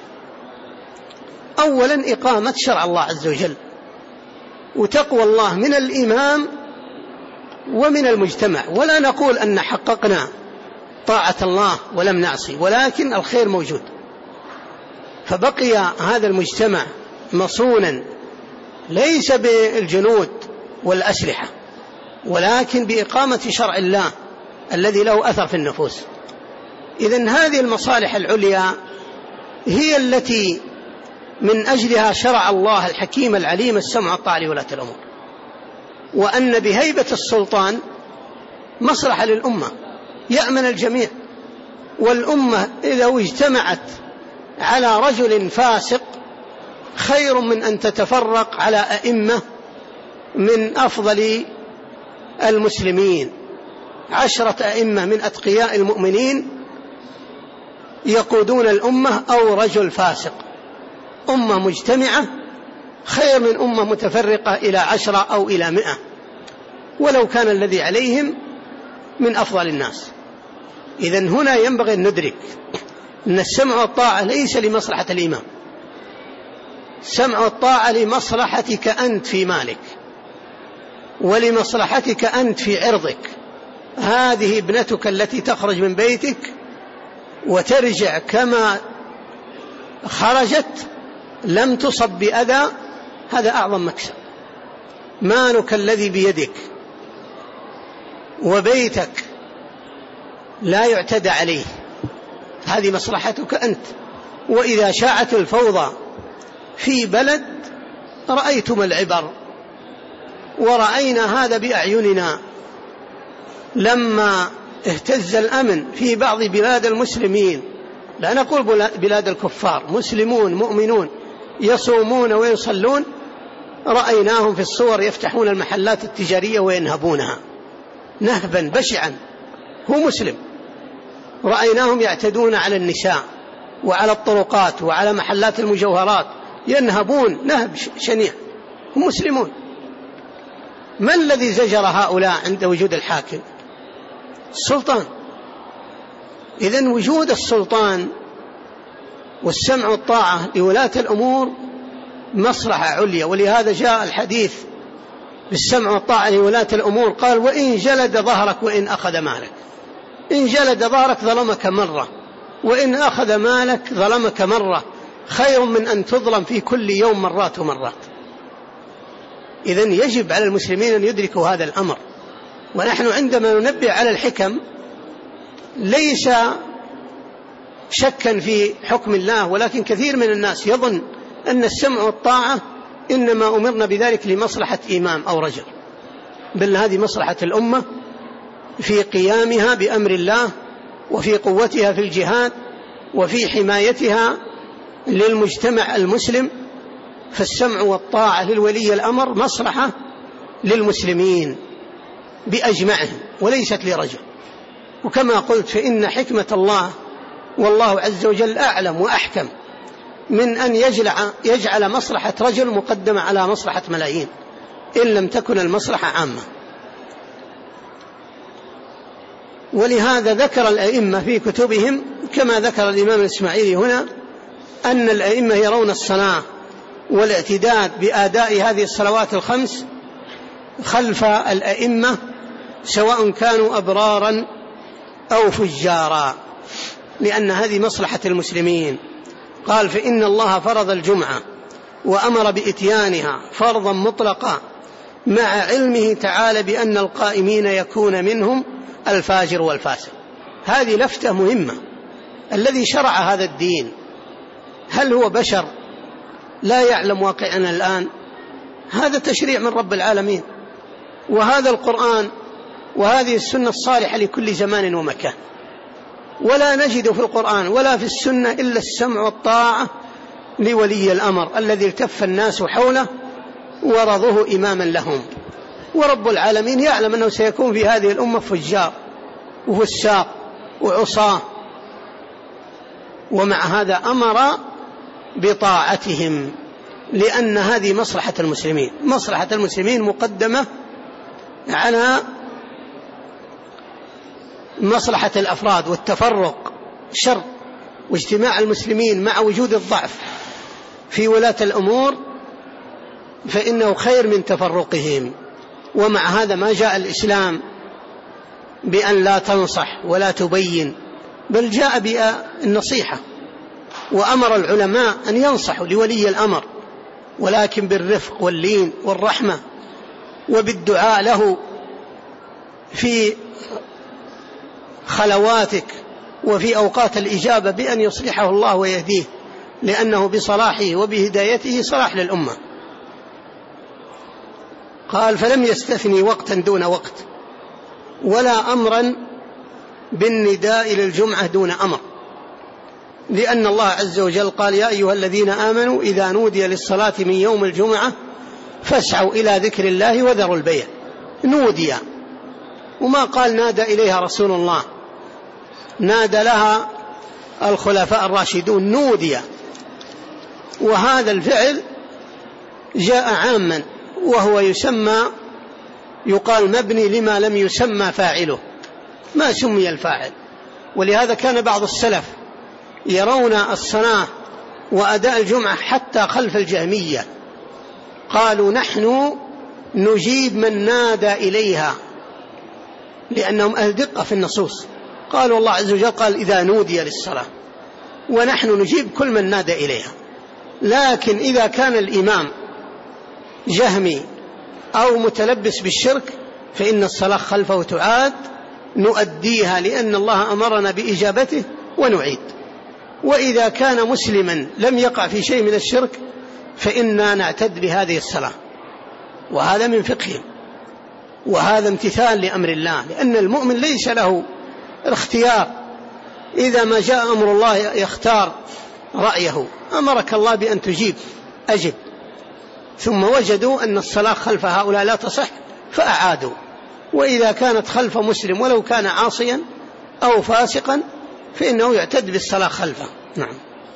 أولا إقامة شرع الله عز وجل وتقوى الله من الإمام ومن المجتمع. ولا نقول أن حققنا طاعة الله ولم نعصي، ولكن الخير موجود. فبقي هذا المجتمع مصونا ليس بالجنود والأسلحة، ولكن بإقامة شرع الله الذي له أثر في النفوس. إذن هذه المصالح العليا هي التي من أجلها شرع الله الحكيم العليم السمع والطاعة لولاة الأمور، وأن بهيبة السلطان مصلحة للأمة يأمن الجميع. والأمة إذا اجتمعت على رجل فاسق خير من أن تتفرق على أئمة من أفضل المسلمين، 10 أئمة من أتقياء المؤمنين يقودون الأمة، أو رجل فاسق. أمة مجتمعة خير من أمة متفرقة إلى 10 أو إلى 100، ولو كان الذي عليهم من أفضل الناس. إذن هنا ينبغي أن ندرك أن السمع والطاعة ليس لمصلحة الإمام، السمع والطاعة لمصلحتك أنت في مالك ولمصلحتك أنت في عرضك. هذه ابنتك التي تخرج من بيتك وترجع كما خرجت لم تصب بأذى، هذا أعظم مكسب. مالك الذي بيدك وبيتك لا يعتدى عليه، هذه مصلحتك أنت. وإذا شاعت الفوضى في بلد رأيتم العبر، ورأينا هذا بأعيننا لما اهتز الأمن في بعض بلاد المسلمين، لا نقول بلاد الكفار، مسلمون مؤمنون يصومون ويصلون، رأيناهم في الصور يفتحون المحلات التجارية وينهبونها نهبا بشعا، هو مسلم. رأيناهم يعتدون على النساء وعلى الطرقات وعلى محلات المجوهرات، ينهبون نهب شنيع، هم مسلمون. ما الذي زجر هؤلاء عند وجود الحاكم؟ السلطان. إذن وجود السلطان والسمع والطاعة لولاة الأمور مصلحة عليا. ولهذا جاء الحديث بالسمع والطاعة لولاة الأمور، قال وإن جلد ظهرك وإن أخذ مالك. إن جلد ظهرك ظلمك مرة، وإن أخذ مالك ظلمك مرة، خير من أن تظلم في كل يوم مرات ومرات. إذن يجب على المسلمين أن يدركوا هذا الأمر. ونحن عندما ننبه على الحكم ليس شكا في حكم الله، ولكن كثير من الناس يظن أن السمع والطاعة إنما أمرنا بذلك لمصلحة إمام أو رجل، بل هذه مصلحة الأمة في قيامها بأمر الله، وفي قوتها في الجهاد، وفي حمايتها للمجتمع المسلم. فالسمع والطاعة للولي الأمر مصلحة للمسلمين بأجمعهم وليست لرجل. وكما قلت فإن حكمة الله والله عز وجل أعلم وأحكم من أن يجعل مصلحة رجل مقدمة على مصلحة ملايين إن لم تكن المصلحة عامة. ولهذا ذكر الأئمة في كتبهم كما ذكر الإمام الإسماعيلي هنا أن الأئمة يرون الصلاة والاعتداد بأداء هذه الصلوات الخمس خلف الأئمة سواء كانوا أبرارا أو فجارا، لأن هذه مصلحة المسلمين. قال فإن الله فرض الجمعة وأمر بإتيانها فرضا مطلقا مع علمه تعالى بأن القائمين يكون منهم الفاجر والفاسق. هذه لفتة مهمة. الذي شرع هذا الدين هل هو بشر لا يعلم واقعنا الآن؟ هذا تشريع من رب العالمين، وهذا القرآن وهذه السنة الصالحة لكل زمان ومكان. ولا نجد في القرآن ولا في السنة إلا السمع والطاعة لولي الأمر الذي التف الناس حوله ورضوه إماما لهم. ورب العالمين يعلم أنه سيكون في هذه الأمة فجار وفساق وعصاة، ومع هذا أمر بطاعتهم لأن هذه مصلحة المسلمين. مصلحة المسلمين مقدمة على مصلحة الأفراد، والتفرق شر، واجتماع المسلمين مع وجود الضعف في ولاة الأمور فإنه خير من تفرقهم. ومع هذا ما جاء الإسلام بأن لا تنصح ولا تبين، بل جاء بالنصيحة، وأمر العلماء أن ينصحوا لولي الأمر، ولكن بالرفق واللين والرحمة، وبالدعاء له في خلواتك وفي أوقات الإجابة بأن يصلحه الله ويهديه، لأنه بصلاحه وبهدايته صلاح للأمة. قال فلم يستثني وقتا دون وقت ولا أمرا بالنداء للجمعة دون أمر، لأن الله عز وجل قال يا أيها الذين آمنوا إذا نودي للصلاة من يوم الجمعة فاسعوا إلى ذكر الله وذروا البيع. نودي، وما قال نادى إليها رسول الله، نادى لها الخلفاء الراشدون، نودي. وهذا الفعل جاء عاما، وهو يقال مبني لما لم يسمى فاعله، ما سمي الفاعل. ولهذا كان بعض السلف يرون الصلاة وأداء الجمعة حتى خلف الجهمية، قالوا نحن نجيب من نادى إليها، لأنهم أهل دقة في النصوص. قالوا الله عز وجل قال إذا نودي للصلاة، ونحن نجيب كل من نادى إليها. لكن إذا كان الإمام جهمي أو متلبس بالشرك فإن الصلاة خلفه تعاد، نؤديها لأن الله أمرنا بإجابته ونعيد. وإذا كان مسلما لم يقع في شيء من الشرك فإننا نعتد بهذه الصلاة. وهذا من فقههم، وهذا امتثال لأمر الله، لأن المؤمن ليس له الاختيار. إذا ما جاء أمر الله يختار رأيه. أمرك الله بأن تجيب، أجب. ثم وجدوا أن الصلاة خلف هؤلاء لا تصح فأعادوا. وإذا كانت خلف مسلم ولو كان عاصيا أو فاسقا فإنه يعتد بالصلاة خلفه. نعم.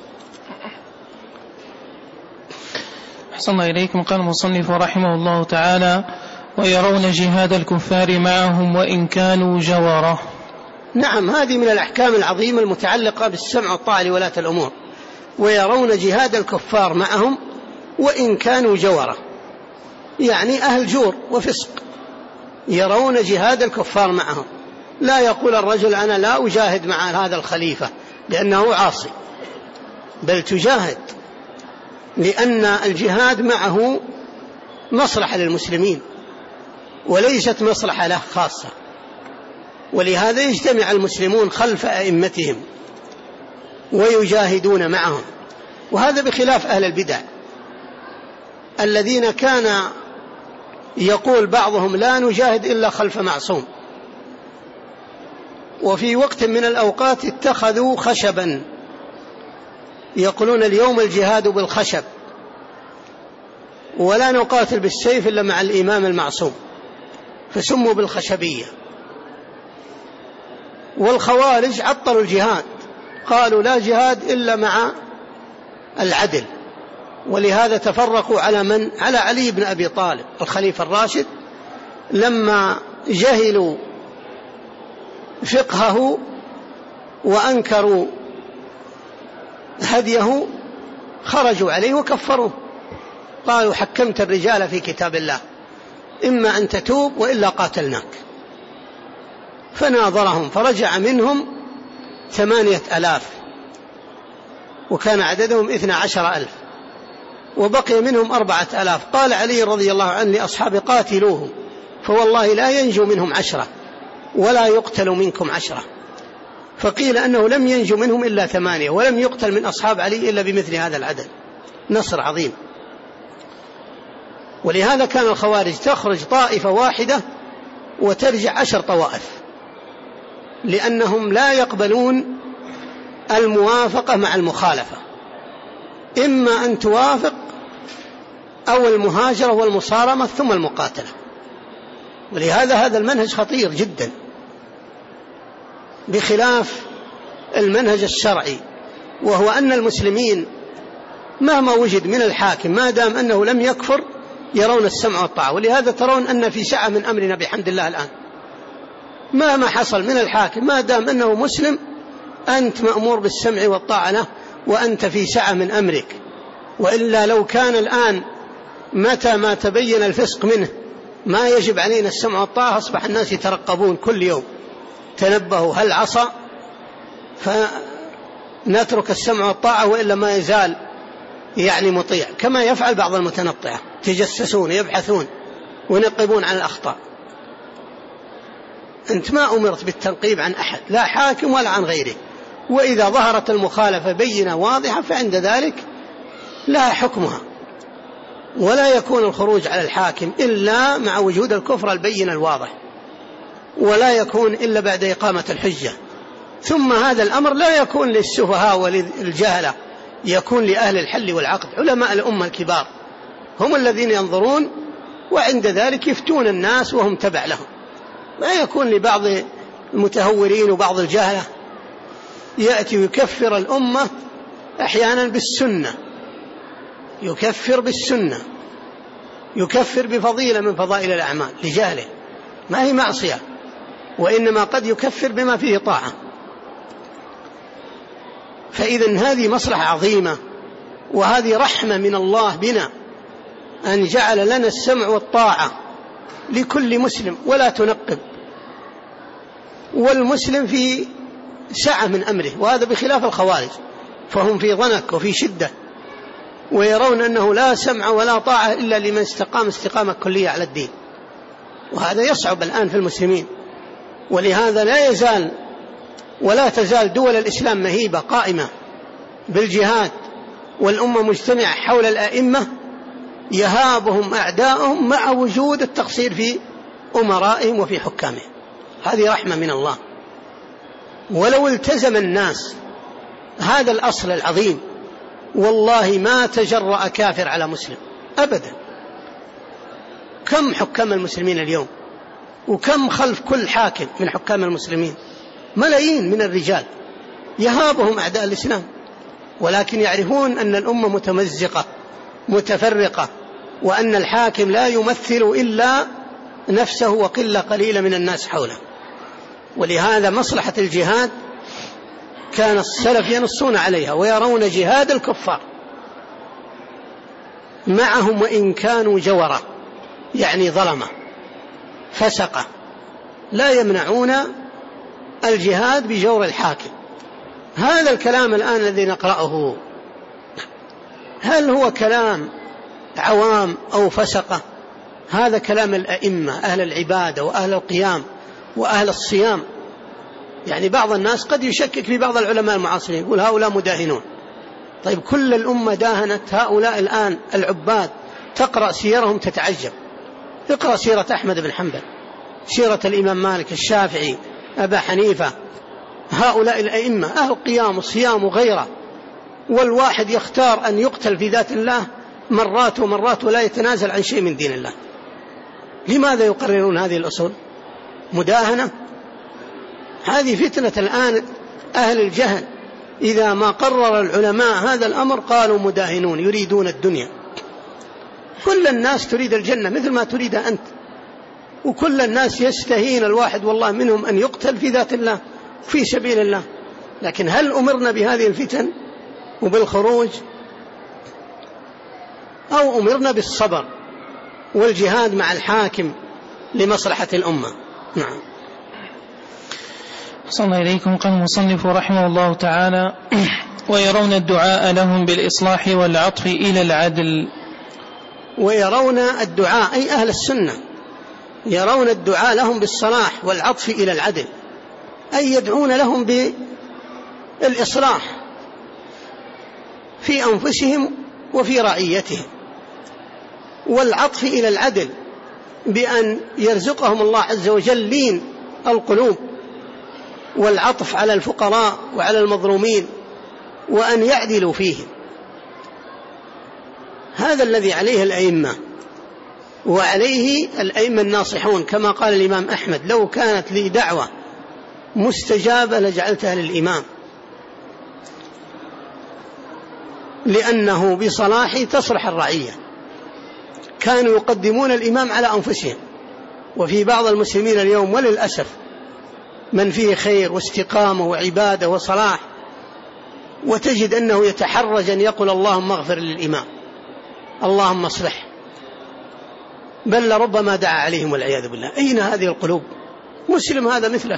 أحسن الله إليكم. قال المصنف رحمه الله تعالى ويرون جهاد الكفار معهم وإن كانوا جوارة. نعم، هذه من الأحكام العظيمة المتعلقة بالسمع والطاعة لولاة الأمور. ويرون جهاد الكفار معهم وإن كانوا جوارة، يعني أهل جور وفسق، يرون جهاد الكفار معهم. لا يقول الرجل أنا لا أجاهد مع هذا الخليفة لأنه عاصي، بل تجاهد لأن الجهاد معه مصلحة للمسلمين وليست مصلحة له خاصة، ولهذا يجتمع المسلمون خلف أئمتهم ويجاهدون معهم. وهذا بخلاف أهل البدع الذين كان يقول بعضهم لا نجاهد إلا خلف معصوم، وفي وقت من الأوقات اتخذوا خشبا يقولون اليوم الجهاد بالخشب ولا نقاتل بالسيف إلا مع الإمام المعصوم، فسموا بالخشبية. والخوارج عطلوا الجهاد، قالوا لا جهاد إلا مع العدل، ولهذا تفرقوا على من؟ على علي بن أبي طالب الخليفة الراشد، لما جهلوا فقهه وأنكروا هديه خرجوا عليه وكفروه، قالوا حكمت الرجال في كتاب الله، إما أن تتوب وإلا قاتلناك. فناظرهم فرجع منهم 8,000 وكان عددهم 12,000 وبقي منهم 4,000. قال علي رضي الله عنه لأصحابه قاتلوهم فوالله لا ينجو منهم 10 ولا يقتل منكم 10. فقيل أنه لم ينجو منهم إلا 8 ولم يقتل من أصحاب علي إلا بمثل هذا العدد. نصر عظيم. ولهذا كان الخوارج تخرج طائفة واحدة وترجع 10 طوائف، لأنهم لا يقبلون الموافقة مع المخالفة، إما أن توافق أو المهاجرة والمصارمة ثم المقاتلة. ولهذا هذا المنهج خطير جدا بخلاف المنهج الشرعي، وهو أن المسلمين مهما وجد من الحاكم ما دام أنه لم يكفر يرون السمع والطاعة. ولهذا ترون أن في سعة من أمرنا بحمد الله الآن، مهما حصل من الحاكم ما دام أنه مسلم أنت مأمور بالسمع والطاعة له وأنت في سعة من أمرك. وإلا لو كان الآن متى ما تبين الفسق منه ما يجب علينا السمع والطاعة أصبح الناس يترقبون كل يوم تنبهوا هل عصى فنترك السمع والطاعة وإلا ما يزال يعني مطيع، كما يفعل بعض المتنطعة تجسسون يبحثون ونقبون عن الأخطاء. أنت ما أمرت بالتنقيب عن أحد لا حاكم ولا عن غيره، وإذا ظهرت المخالفة بينة واضحة فعند ذلك لا حكمها، ولا يكون الخروج على الحاكم إلا مع وجود الكفر البين الواضح، ولا يكون إلا بعد إقامة الحجة. ثم هذا الأمر لا يكون للسفهاء وللجهلة، يكون لأهل الحل والعقد، علماء الأمة الكبار هم الذين ينظرون وعند ذلك يفتون الناس وهم تبع لهم. ما يكون لبعض المتهورين وبعض الجهلة يأتي ويكفر الأمة أحيانا بالسنة، يكفر بالسنة، يكفر بفضيلة من فضائل الأعمال لجهله، ما هي معصية، وإنما قد يكفر بما فيه طاعة. فإذن هذه مصلحة عظيمة، وهذه رحمة من الله بنا أن جعل لنا السمع والطاعة لكل مسلم ولا تنقب، والمسلم في سعة من أمره. وهذا بخلاف الخوارج فهم في ضنك وفي شدة، ويرون أنه لا سمع ولا طاعة إلا لمن استقام استقامة كلية على الدين، وهذا يصعب الآن في المسلمين. ولهذا لا يزال ولا تزال دول الإسلام مهيبة قائمة بالجهاد، والأمة مجتمعة حول الأئمة يهابهم أعداؤهم مع وجود التقصير في أمرائهم وفي حكامهم. هذه رحمة من الله. ولو التزم الناس هذا الأصل العظيم والله ما تجرأ كافر على مسلم أبدا. كم حكام المسلمين اليوم، وكم خلف كل حاكم من حكام المسلمين، ملايين من الرجال يهابهم أعداء الإسلام، ولكن يعرفون أن الأمة متمزقة متفرقة، وأن الحاكم لا يمثل إلا نفسه وقلة قليلة من الناس حوله. ولهذا مصلحة الجهاد كان السلف ينصون عليها ويرون جهاد الكفار معهم وإن كانوا جورة، يعني ظلمة فسقة، لا يمنعون الجهاد بجور الحاكم. هذا الكلام الآن الذي نقرأه هل هو كلام عوام أو فسقة؟ هذا كلام الأئمة أهل العبادة وأهل القيام وأهل الصيام. يعني بعض الناس قد يشكك في بعض العلماء المعاصرين، يقول هؤلاء مداهنون. طيب كل الأمة داهنت هؤلاء الآن العباد، تقرأ سيرهم تتعجب. اقرأ سيرة أحمد بن حنبل، سيرة الإمام مالك، الشافعي، أبا حنيفة، هؤلاء الأئمة أهل القيام والصيام وغيره، والواحد يختار أن يقتل في ذات الله مرات ومرات ولا يتنازل عن شيء من دين الله. لماذا يقررون هذه الأصول؟ مداهنة. هذه فتنة الآن أهل الجهل، إذا ما قرر العلماء هذا الأمر قالوا مداهنون يريدون الدنيا. كل الناس تريد الجنة مثل ما تريد أنت، وكل الناس يستهين الواحد والله منهم أن يقتل في ذات الله في سبيل الله. لكن هل أمرنا بهذه الفتن وبالخروج، أو أمرنا بالصبر والجهاد مع الحاكم لمصلحة الأمة؟ نعم. صلى الله إليكم. قال المصنف رحمه الله تعالى: ويرون الدعاء لهم بالإصلاح والعطف إلى العدل. ويرون الدعاء أي أهل السنة يرون الدعاء لهم بالصلاح والعطف إلى العدل، أي يدعون لهم بالإصلاح في أنفسهم وفي رعيتهم، والعطف إلى العدل بأن يرزقهم الله عز وجل لين القلوب والعطف على الفقراء وعلى المظلومين وأن يعدلوا فيهم. هذا الذي عليه الأئمة، وعليه الأئمة الناصحون، كما قال الإمام أحمد: لو كانت لي دعوة مستجابة لجعلتها للإمام، لأنه بصلاحه تصلح الرعية. كانوا يقدمون الإمام على أنفسهم. وفي بعض المسلمين اليوم وللأسف من فيه خير واستقامة وعبادة وصلاح، وتجد أنه يتحرج أن يقول اللهم اغفر للإمام، اللهم اصلح، بل لربما دعا عليهم والعياذ بالله. أين هذه القلوب؟ مسلم هذا مثلك،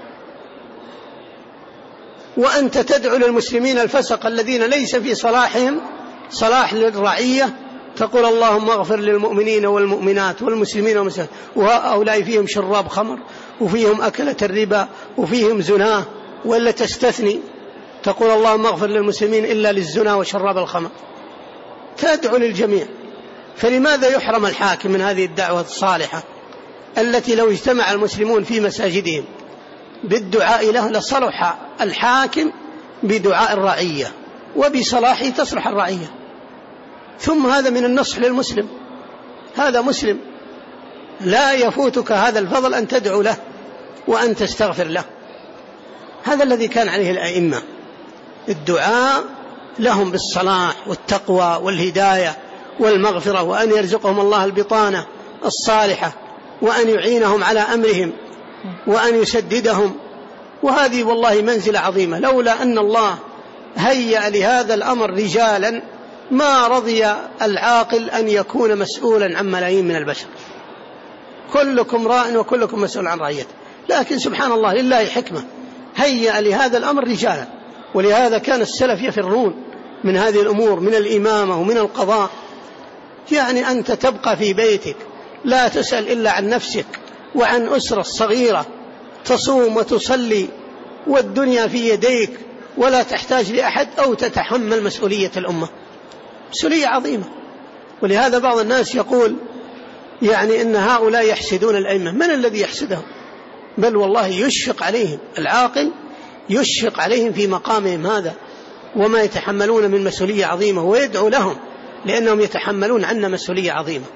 وأنت تدعو للمسلمين الفسق الذين ليس في صلاحهم صلاح للرعية، تقول اللهم اغفر للمؤمنين والمؤمنات والمسلمين والمسلمات، وهؤلاء فيهم شراب خمر وفيهم أكلة الربا وفيهم زنا، ولا تستثني تقول اللهم اغفر للمسلمين إلا للزنا وشراب الخمر. تدعو للجميع. فلماذا يحرم الحاكم من هذه الدعوة الصالحة التي لو اجتمع المسلمون في مساجدهم بالدعاء له لصلح الحاكم بدعاء الرعية، وبصلاحه تصلح الرعية. ثم هذا من النصح للمسلم، هذا مسلم لا يفوتك هذا الفضل أن تدعو له وأن تستغفر له. هذا الذي كان عليه الأئمة، الدعاء لهم بالصلاح والتقوى والهداية والمغفرة، وأن يرزقهم الله البطانة الصالحة، وأن يعينهم على أمرهم وأن يسددهم. وهذه والله منزلة عظيمة، لولا أن الله هيأ لهذا الأمر رجالا ما رضي العاقل أن يكون مسؤولا عن ملايين من البشر. كلكم راء وكلكم مسؤول عن رعيته، لكن سبحان الله لله حكمة، هيأ لهذا الأمر رجالا. ولهذا كان السلف يفرون من هذه الأمور، من الإمامة ومن القضاء. يعني أنت تبقى في بيتك لا تسأل إلا عن نفسك وعن أسرة صغيرة، تصوم وتصلي والدنيا في يديك ولا تحتاج لأحد، أو تتحمل مسؤولية الأمة، مسؤولية عظيمة. ولهذا بعض الناس يقول يعني إن هؤلاء يحسدون الأئمة. من الذي يحسدهم؟ بل والله يشفق عليهم، العاقل يشفق عليهم في مقامهم هذا وما يتحملون من مسؤولية عظيمة، ويدعو لهم لأنهم يتحملون عنا مسؤولية عظيمة.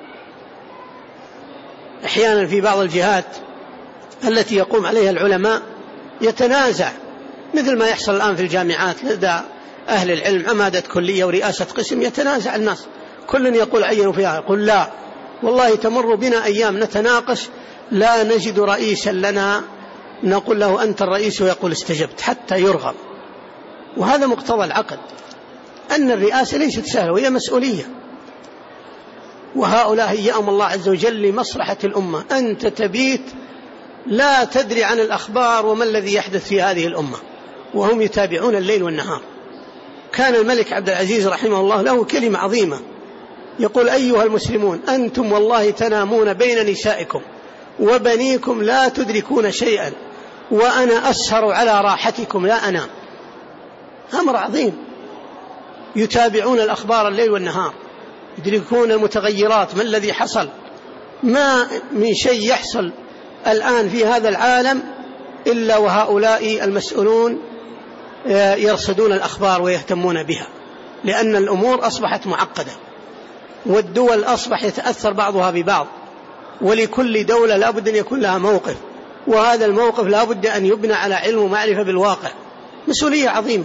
أحيانا في بعض الجهات التي يقوم عليها العلماء يتنازع، مثل ما يحصل الآن في الجامعات لدى أهل العلم، عمادة كلية ورئاسة قسم، يتنازع الناس، كل يقول عين فيها، يقول لا والله تمر بنا أيام نتناقش لا نجد رئيسا لنا، نقول له أنت الرئيس ويقول استجبت حتى يرغم. وهذا مقتضى العقل، أن الرئاسة ليست سهلة وهي مسؤولية. وهؤلاء هيأهم الله عز وجل لمصلحة الأمة. أنت تبيت لا تدري عن الأخبار وما الذي يحدث في هذه الأمة، وهم يتابعون الليل والنهار. كان الملك عبد العزيز رحمه الله له كلمة عظيمة يقول: أيها المسلمون، أنتم والله تنامون بين نسائكم وبنيكم لا تدركون شيئا، وأنا أسهر على راحتكم لا أنام. أمر عظيم، يتابعون الأخبار الليل والنهار، يدركون المتغيرات، ما الذي حصل، ما من شيء يحصل الآن في هذا العالم إلا وهؤلاء المسؤولون يرصدون الأخبار ويهتمون بها، لأن الأمور أصبحت معقدة، والدول أصبح يتأثر بعضها ببعض، ولكل دولة لا بد أن يكون لها موقف، وهذا الموقف لا بد أن يبنى على علم ومعرفة بالواقع. مسؤولية عظيمة،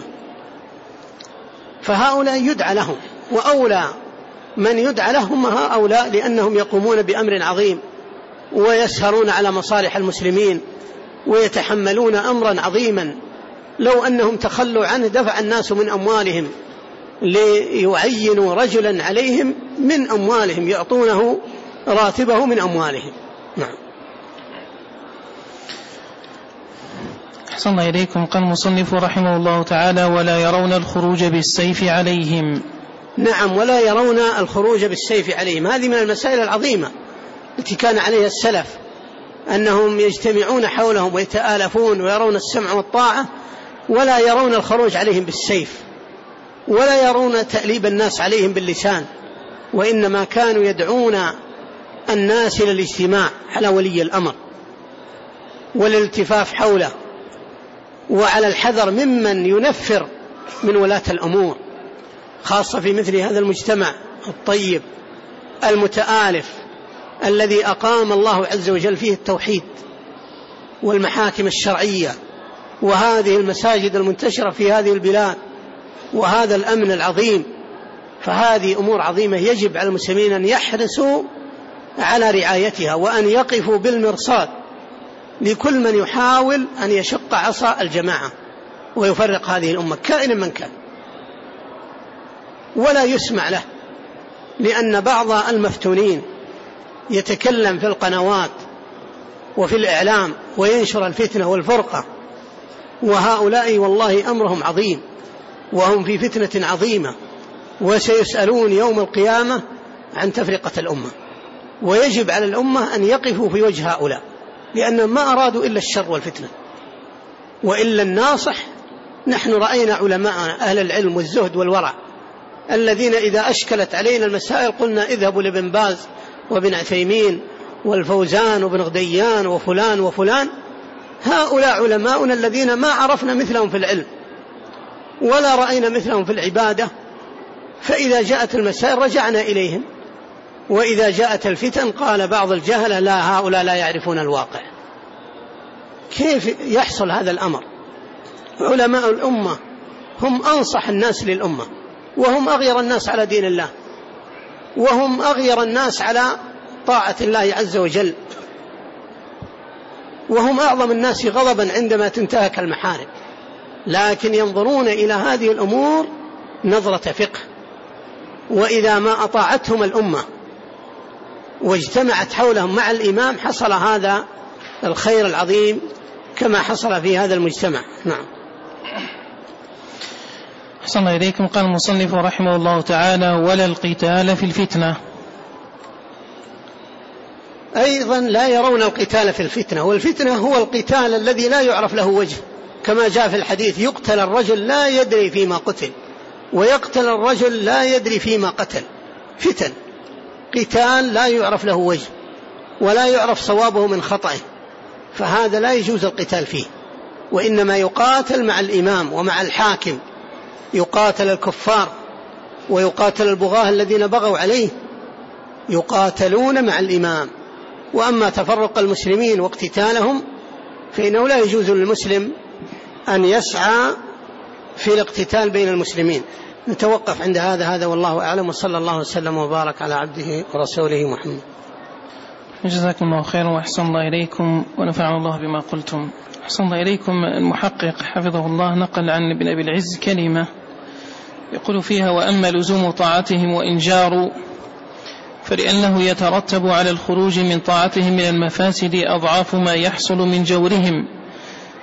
فهؤلاء يدعى لهم، وأولى من يدعى لهم هؤلاء، لأنهم يقومون بأمر عظيم ويسهرون على مصالح المسلمين ويتحملون أمرا عظيما لو أنهم تخلوا عنه دفع الناس من أموالهم ليعينوا رجلا عليهم من أموالهم، يعطونه راتبه من أموالهم. نعم. أحسن الله إليكم. قال المصنف رحمه الله تعالى: ولا يرون الخروج بالسيف عليهم. نعم، ولا يرون الخروج بالسيف عليهم. هذه من المسائل العظيمة التي كان عليها السلف، أنهم يجتمعون حولهم ويتآلفون ويرون السمع والطاعة، ولا يرون الخروج عليهم بالسيف، ولا يرون تأليب الناس عليهم باللسان، وإنما كانوا يدعون الناس إلى الاجتماع على ولي الأمر والالتفاف حوله، وعلى الحذر ممن ينفر من ولاة الأمور، خاصة في مثل هذا المجتمع الطيب المتآلف الذي أقام الله عز وجل فيه التوحيد والمحاكم الشرعية، وهذه المساجد المنتشرة في هذه البلاد، وهذا الأمن العظيم. فهذه أمور عظيمة يجب على المسلمين أن يحرصوا على رعايتها، وأن يقفوا بالمرصاد لكل من يحاول أن يشق عصا الجماعة ويفرق هذه الأمة كائنا من كان، ولا يسمع له، لأن بعض المفتونين يتكلم في القنوات وفي الإعلام وينشر الفتنة والفرقة، وهؤلاء والله أمرهم عظيم، وهم في فتنة عظيمة، وسيسألون يوم القيامة عن تفرقة الأمة، ويجب على الأمة أن يقفوا في وجه هؤلاء، لأن ما أرادوا إلا الشر والفتنة وإلا الناصح. نحن رأينا علماءنا أهل العلم والزهد والورع الذين إذا أشكلت علينا المسائل قلنا اذهبوا لابن باز وابن عثيمين والفوزان وابن غديان وفلان وفلان. هؤلاء علماؤنا الذين ما عرفنا مثلهم في العلم ولا رأينا مثلهم في العبادة، فإذا جاءت المسائل رجعنا إليهم، وإذا جاءت الفتن قال بعض الجهلة: لا، هؤلاء لا يعرفون الواقع. كيف يحصل هذا الأمر؟ علماء الأمة هم أنصح الناس للأمة، وهم أغير الناس على دين الله، وهم أغير الناس على طاعة الله عز وجل، وهم أعظم الناس غضبا عندما تنتهك المحارم، لكن ينظرون إلى هذه الأمور نظرة فقه. وإذا ما أطاعتهم الأمة واجتمعت حولهم مع الإمام حصل هذا الخير العظيم كما حصل في هذا المجتمع. نعم. أحسن الله إليكم. قال المصنف رحمه الله تعالى: ولا القتال في الفتنة. أيضا لا يرون القتال في الفتنة، والفتنة هو القتال الذي لا يعرف له وجه، كما جاء في الحديث: يقتل الرجل لا يدري فيما قتل، ويقتل الرجل لا يدري فيما قتل. فتن، قتال لا يعرف له وجه ولا يعرف صوابه من خطأه، فهذا لا يجوز القتال فيه، وإنما يقاتل مع الإمام ومع الحاكم، يقاتل الكفار ويقاتل البغاة الذين بغوا عليه، يقاتلون مع الإمام. وأما تفرق المسلمين واقتتالهم فإنه لا يجوز للمسلم أن يسعى في الاقتتال بين المسلمين. نتوقف عند هذا والله أعلم، وصلى الله وسلم وبارك على عبده ورسوله محمد. جزاكم الله خيرا وأحسن الله إليكم ونفعنا الله بما قلتم. أحسن الله إليكم. المحقق حفظه الله نقل عن ابن أبي العز كلمة يقول فيها: وأما لزوم طاعتهم وإن جاروا فلأنه يترتب على الخروج من طاعتهم من المفاسد أضعاف ما يحصل من جورهم،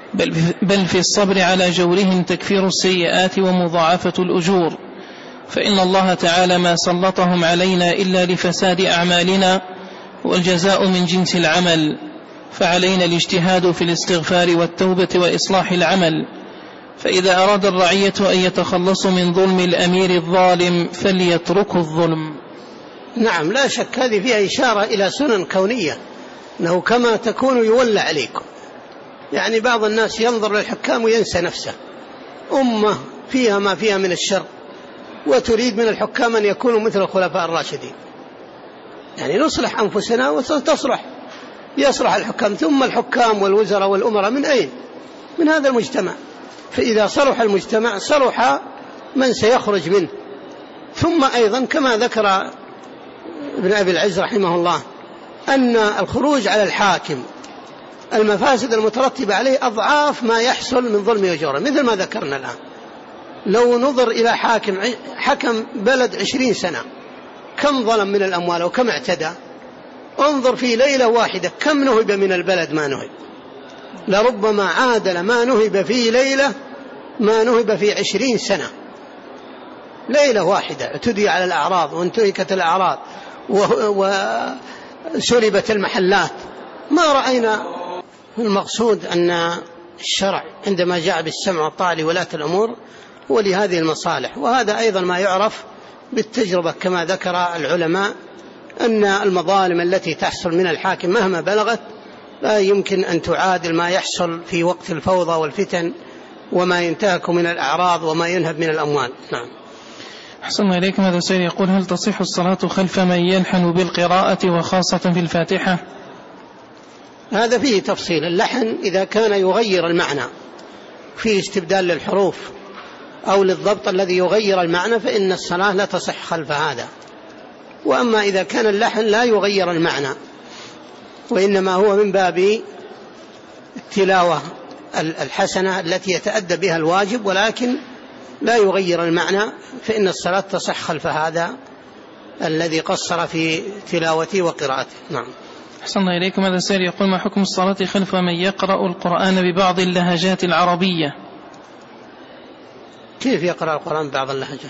بل في الصبر على جورهم تكفير السيئات ومضاعفة الأجور، فإن الله تعالى ما سلطهم علينا إلا لفساد أعمالنا، والجزاء من جنس العمل، فعلينا الاجتهاد في الاستغفار والتوبة وإصلاح العمل. فإذا أراد الرعية أن يتخلصوا من ظلم الأمير الظالم فليتركوا الظلم. نعم، لا شك هذه فيها إشارة إلى سنن كونية، أنه كما تكون يولى عليكم. يعني بعض الناس ينظر للحكام وينسى نفسه، أمة فيها ما فيها من الشر، وتريد من الحكام أن يكونوا مثل الخلفاء الراشدين. يعني نصلح أنفسنا وتصلح، يصلح الحكام. ثم الحكام والوزراء والأمراء من أين؟ من هذا المجتمع. فإذا صلح المجتمع صلح من سيخرج منه. ثم أيضا كما ذكر ابن أبي العز رحمه الله أن الخروج على الحاكم المفاسد المترتبة عليه أضعاف ما يحصل من ظلم وجوره، مثل ما ذكرنا الآن. لو نظر إلى حكم بلد 20 سنة كم ظلم من الأموال وكم اعتدى، انظر في ليلة واحدة كم نهب من البلد ما نهب. لربما عادل ما نهب في ليلة ما نهب في 20 سنة. ليلة واحدة اعتدي على الأعراض وانتهكت الأعراض وسربت المحلات. ما رأينا. المقصود أن الشرع عندما جاء بالسمع والطاعة لولاة الأمور هو لهذه المصالح. وهذا أيضا ما يعرف بالتجربة كما ذكر العلماء، أن المظالم التي تحصل من الحاكم مهما بلغت لا يمكن أن تعادل ما يحصل في وقت الفوضى والفتن وما ينتهك من الأعراض وما ينهب من الأموال. نعم. أحسن إليكم. هذا السؤال يقول: هل تصح الصلاة خلف من يلحن بالقراءة وخاصة في الفاتحة؟ هذا فيه تفصيل. اللحن إذا كان يغير المعنى فيه استبدال للحروف أو للضبط الذي يغير المعنى فإن الصلاة لا تصح خلف هذا. وأما إذا كان اللحن لا يغير المعنى وإنما هو من باب التلاوة الحسنة التي يتأدى بها الواجب ولكن لا يغير المعنى فإن الصلاة تصح خلف هذا الذي قصر في تلاوته وقراءته. نعم. أحسن إليكم. هذا السؤال يقول: ما حكم الصلاة خلف من يقرأ القرآن ببعض اللهجات العربية؟ كيف يقرأ القرآن ببعض اللهجات؟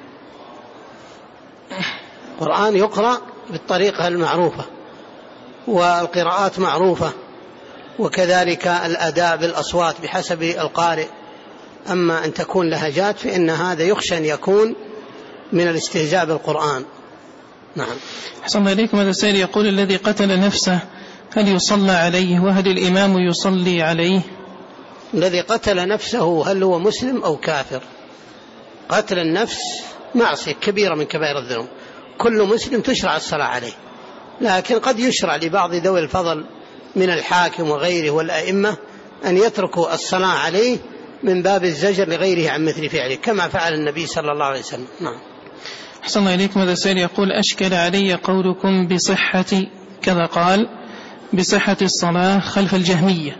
القرآن يقرأ بالطريقة المعروفة والقراءات معروفة، وكذلك الأداء بالأصوات بحسب القارئ. أما أن تكون لهجات فإن هذا يخشى أن يكون من الاستهزاء بالقرآن. نعم. أحسن إليكم. هذا السائل يقول: الذي قتل نفسه هل يصلى عليه وهل الإمام يصلي عليه؟ الذي قتل نفسه هل هو مسلم أو كافر؟ قتل النفس معصية كبيرة من كبائر الذنوب، كل مسلم تشرع الصلاة عليه، لكن قد يشرع لبعض ذوي الفضل من الحاكم وغيره والأئمة أن يتركوا الصلاة عليه من باب الزجر لغيره عن مثل فعله كما فعل النبي صلى الله عليه وسلم. نعم. أحسن إليكم. هذا السائل يقول: أشكل علي قولكم بصحة كذا قال بصحة الصلاة خلف الجهمية.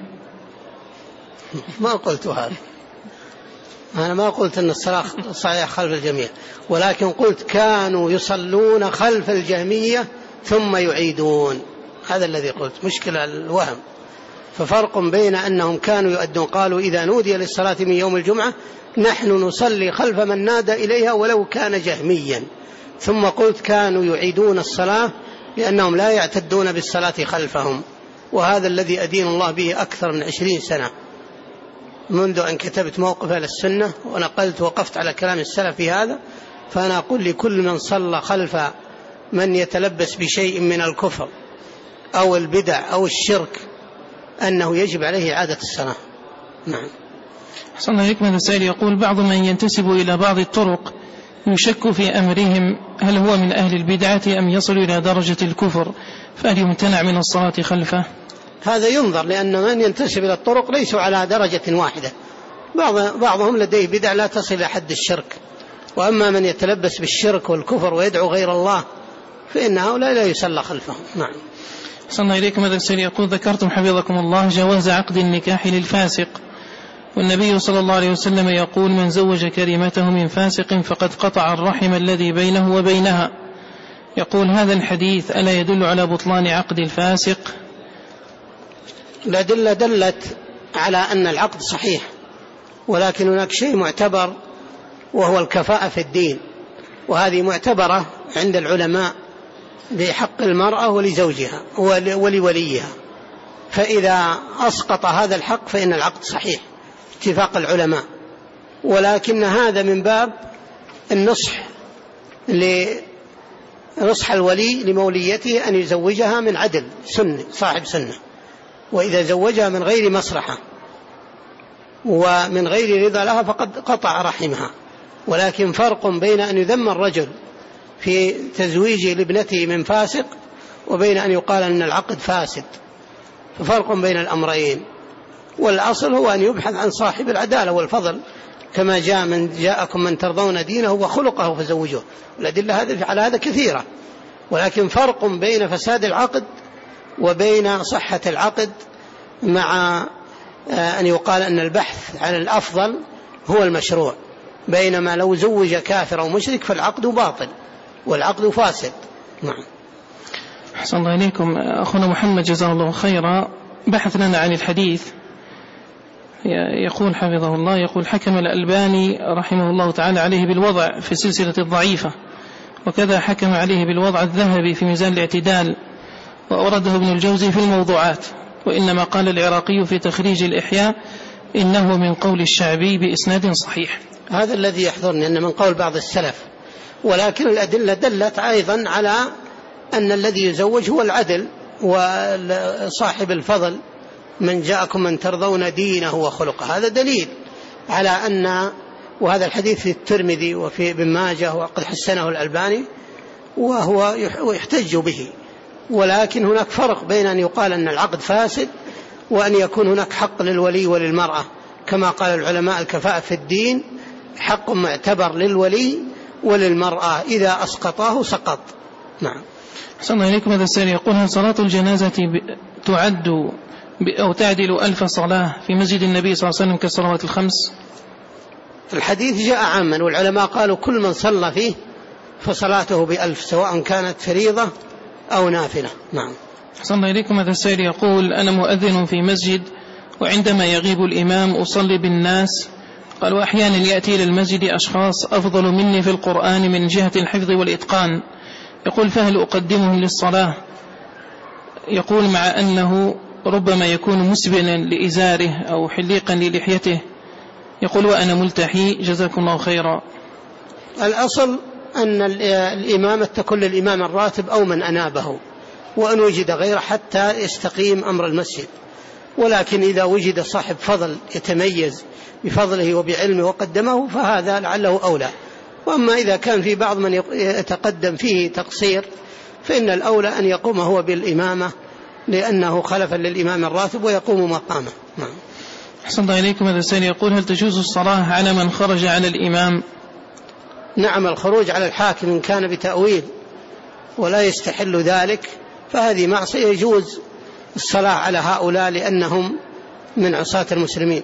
ما قلت هذا، أنا ما قلت أن الصلاة صحيحة خلف الجميع، ولكن قلت كانوا يصلون خلف الجهمية ثم يعيدون، هذا الذي قلت. مشكلة الوهم. ففرق بين أنهم كانوا يؤدون، قالوا إذا نودي للصلاة من يوم الجمعة نحن نصلي خلف من نادى إليها ولو كان جهميا، ثم قلت كانوا يعيدون الصلاة لأنهم لا يعتدون بالصلاة خلفهم. وهذا الذي أدين الله به أكثر من 20 سنة منذ أن كتبت موقف أهل السنة ونقلت وقفت على كلام السلف في هذا. فأنا أقول لكل من صلى خلف من يتلبس بشيء من الكفر أو البدع أو الشرك أنه يجب عليه إعادة الصلاة. نعم. حسنا عليكم. هذا السائل يقول: بعض من ينتسب إلى بعض الطرق يشك في أمرهم هل هو من أهل البدعة أم يصل إلى درجة الكفر، فهل يمتنع من الصلاة خلفه؟ هذا ينظر، لأن من ينتسب إلى الطرق ليسوا على درجة واحدة، بعضهم لديه بدع لا تصل إلى حد الشرك، وأما من يتلبس بالشرك والكفر ويدعو غير الله فإن هؤلاء لا يصلى خلفهم. نعم. صلى إليكم. هذا السائل يقول: ذكرتم حفظكم الله جواز عقد النكاح للفاسق، والنبي صلى الله عليه وسلم يقول: من زوج كريمته من فاسق فقد قطع الرحم الذي بينه وبينها. يقول: هذا الحديث ألا يدل على بطلان عقد الفاسق؟ الأدلة دلت على أن العقد صحيح، ولكن هناك شيء معتبر وهو الكفاءة في الدين، وهذه معتبرة عند العلماء بحق المرأة ولزوجها ولوليها، فإذا أسقط هذا الحق فإن العقد صحيح اتفاق العلماء. ولكن هذا من باب النصح نصح الولي لموليته أن يزوجها من عدل سنة صاحب سنة، وإذا زوجها من غير مصلحة ومن غير رضا لها فقد قطع رحمها. ولكن فرق بين أن يذم الرجل في تزويجه لابنته من فاسق وبين أن يقال أن العقد فاسد، ففرق بين الأمرين. والأصل هو أن يبحث عن صاحب العدالة والفضل، كما جاء من جاءكم من ترضون دينه وخلقه فزوجوه، والأدلة على هذا كثيرة. ولكن فرق بين فساد العقد وبين صحة العقد، مع أن يقال أن البحث عن الأفضل هو المشروع، بينما لو زوج كافر أو مشرك فالعقد باطل والعقد فاسد. نعم. أحسن الله إليكم. أخونا محمد جزاه الله خيرا بحث لنا عن الحديث، يقول حفظه الله، يقول: حكم الألباني رحمه الله تعالى عليه بالوضع في سلسلة الضعيفة، وكذا حكم عليه بالوضع الذهبي في ميزان الاعتدال، وأورده ابن الجوزي في الموضوعات. وإنما قال العراقي في تخريج الإحياء إنه من قول الشعبي بإسناد صحيح. هذا الذي يحضرني أن من قول بعض السلف، ولكن الأدلة دلت أيضا على أن الذي يزوج هو العدل وصاحب الفضل، من جاءكم من ترضون دينه وخلقه، هذا دليل على أن، وهذا الحديث في الترمذي وفي ابن ماجه وقد حسنه الألباني وهو يحتج به. ولكن هناك فرق بين أن يقال أن العقد فاسد وأن يكون هناك حق للولي وللمرأة، كما قال العلماء الكفاءة في الدين حق معتبر للولي وللمرأة، إذا أسقطاه سقط. نعم. أحسن الله إليكم. هذا السائل يقول: هل صلاة الجنازة تعد أو تعدل 1000 صلاة في مسجد النبي صلى الله عليه وسلم كالصلوات الخمس؟ الحديث جاء عاما، والعلماء قالوا كل من صلى فيه فصلاته ب1000، سواء كانت فريضة أو نافلة. نعم. أحسن الله إليكم. هذا السائل يقول: أنا مؤذن في مسجد، وعندما يغيب الإمام أصلي بالناس، قال: وأحيانا يأتي للمسجد أشخاص أفضل مني في القرآن من جهة الحفظ والإتقان، يقول: فهل أقدمهم للصلاة؟ يقول: مع أنه ربما يكون مسبلا لإزاره أو حليقا للحيته، يقول: وأنا ملتحي، جزاكم الله خيرا. الأصل أن الإمامة تكون للإمام الراتب أو من أنابه، وأن وجد غيره حتى يستقيم أمر المسجد. ولكن إذا وجد صاحب فضل يتميز بفضله وبعلمه وقدمه فهذا لعله أولى. وأما إذا كان في بعض من يتقدم فيه تقصير فإن الأولى أن يقوم هو بالإمامة، لأنه خلفا للإمام الراتب ويقوم مقامه. نعم. أحسن الله إليكم. هذا السائل يقول: هل تجوز الصلاة على من خرج على الإمام؟ نعم، الخروج على الحاكم إن كان بتأويل ولا يستحل ذلك فهذه معصية، يجوز الصلاة على هؤلاء لأنهم من عصاة المسلمين.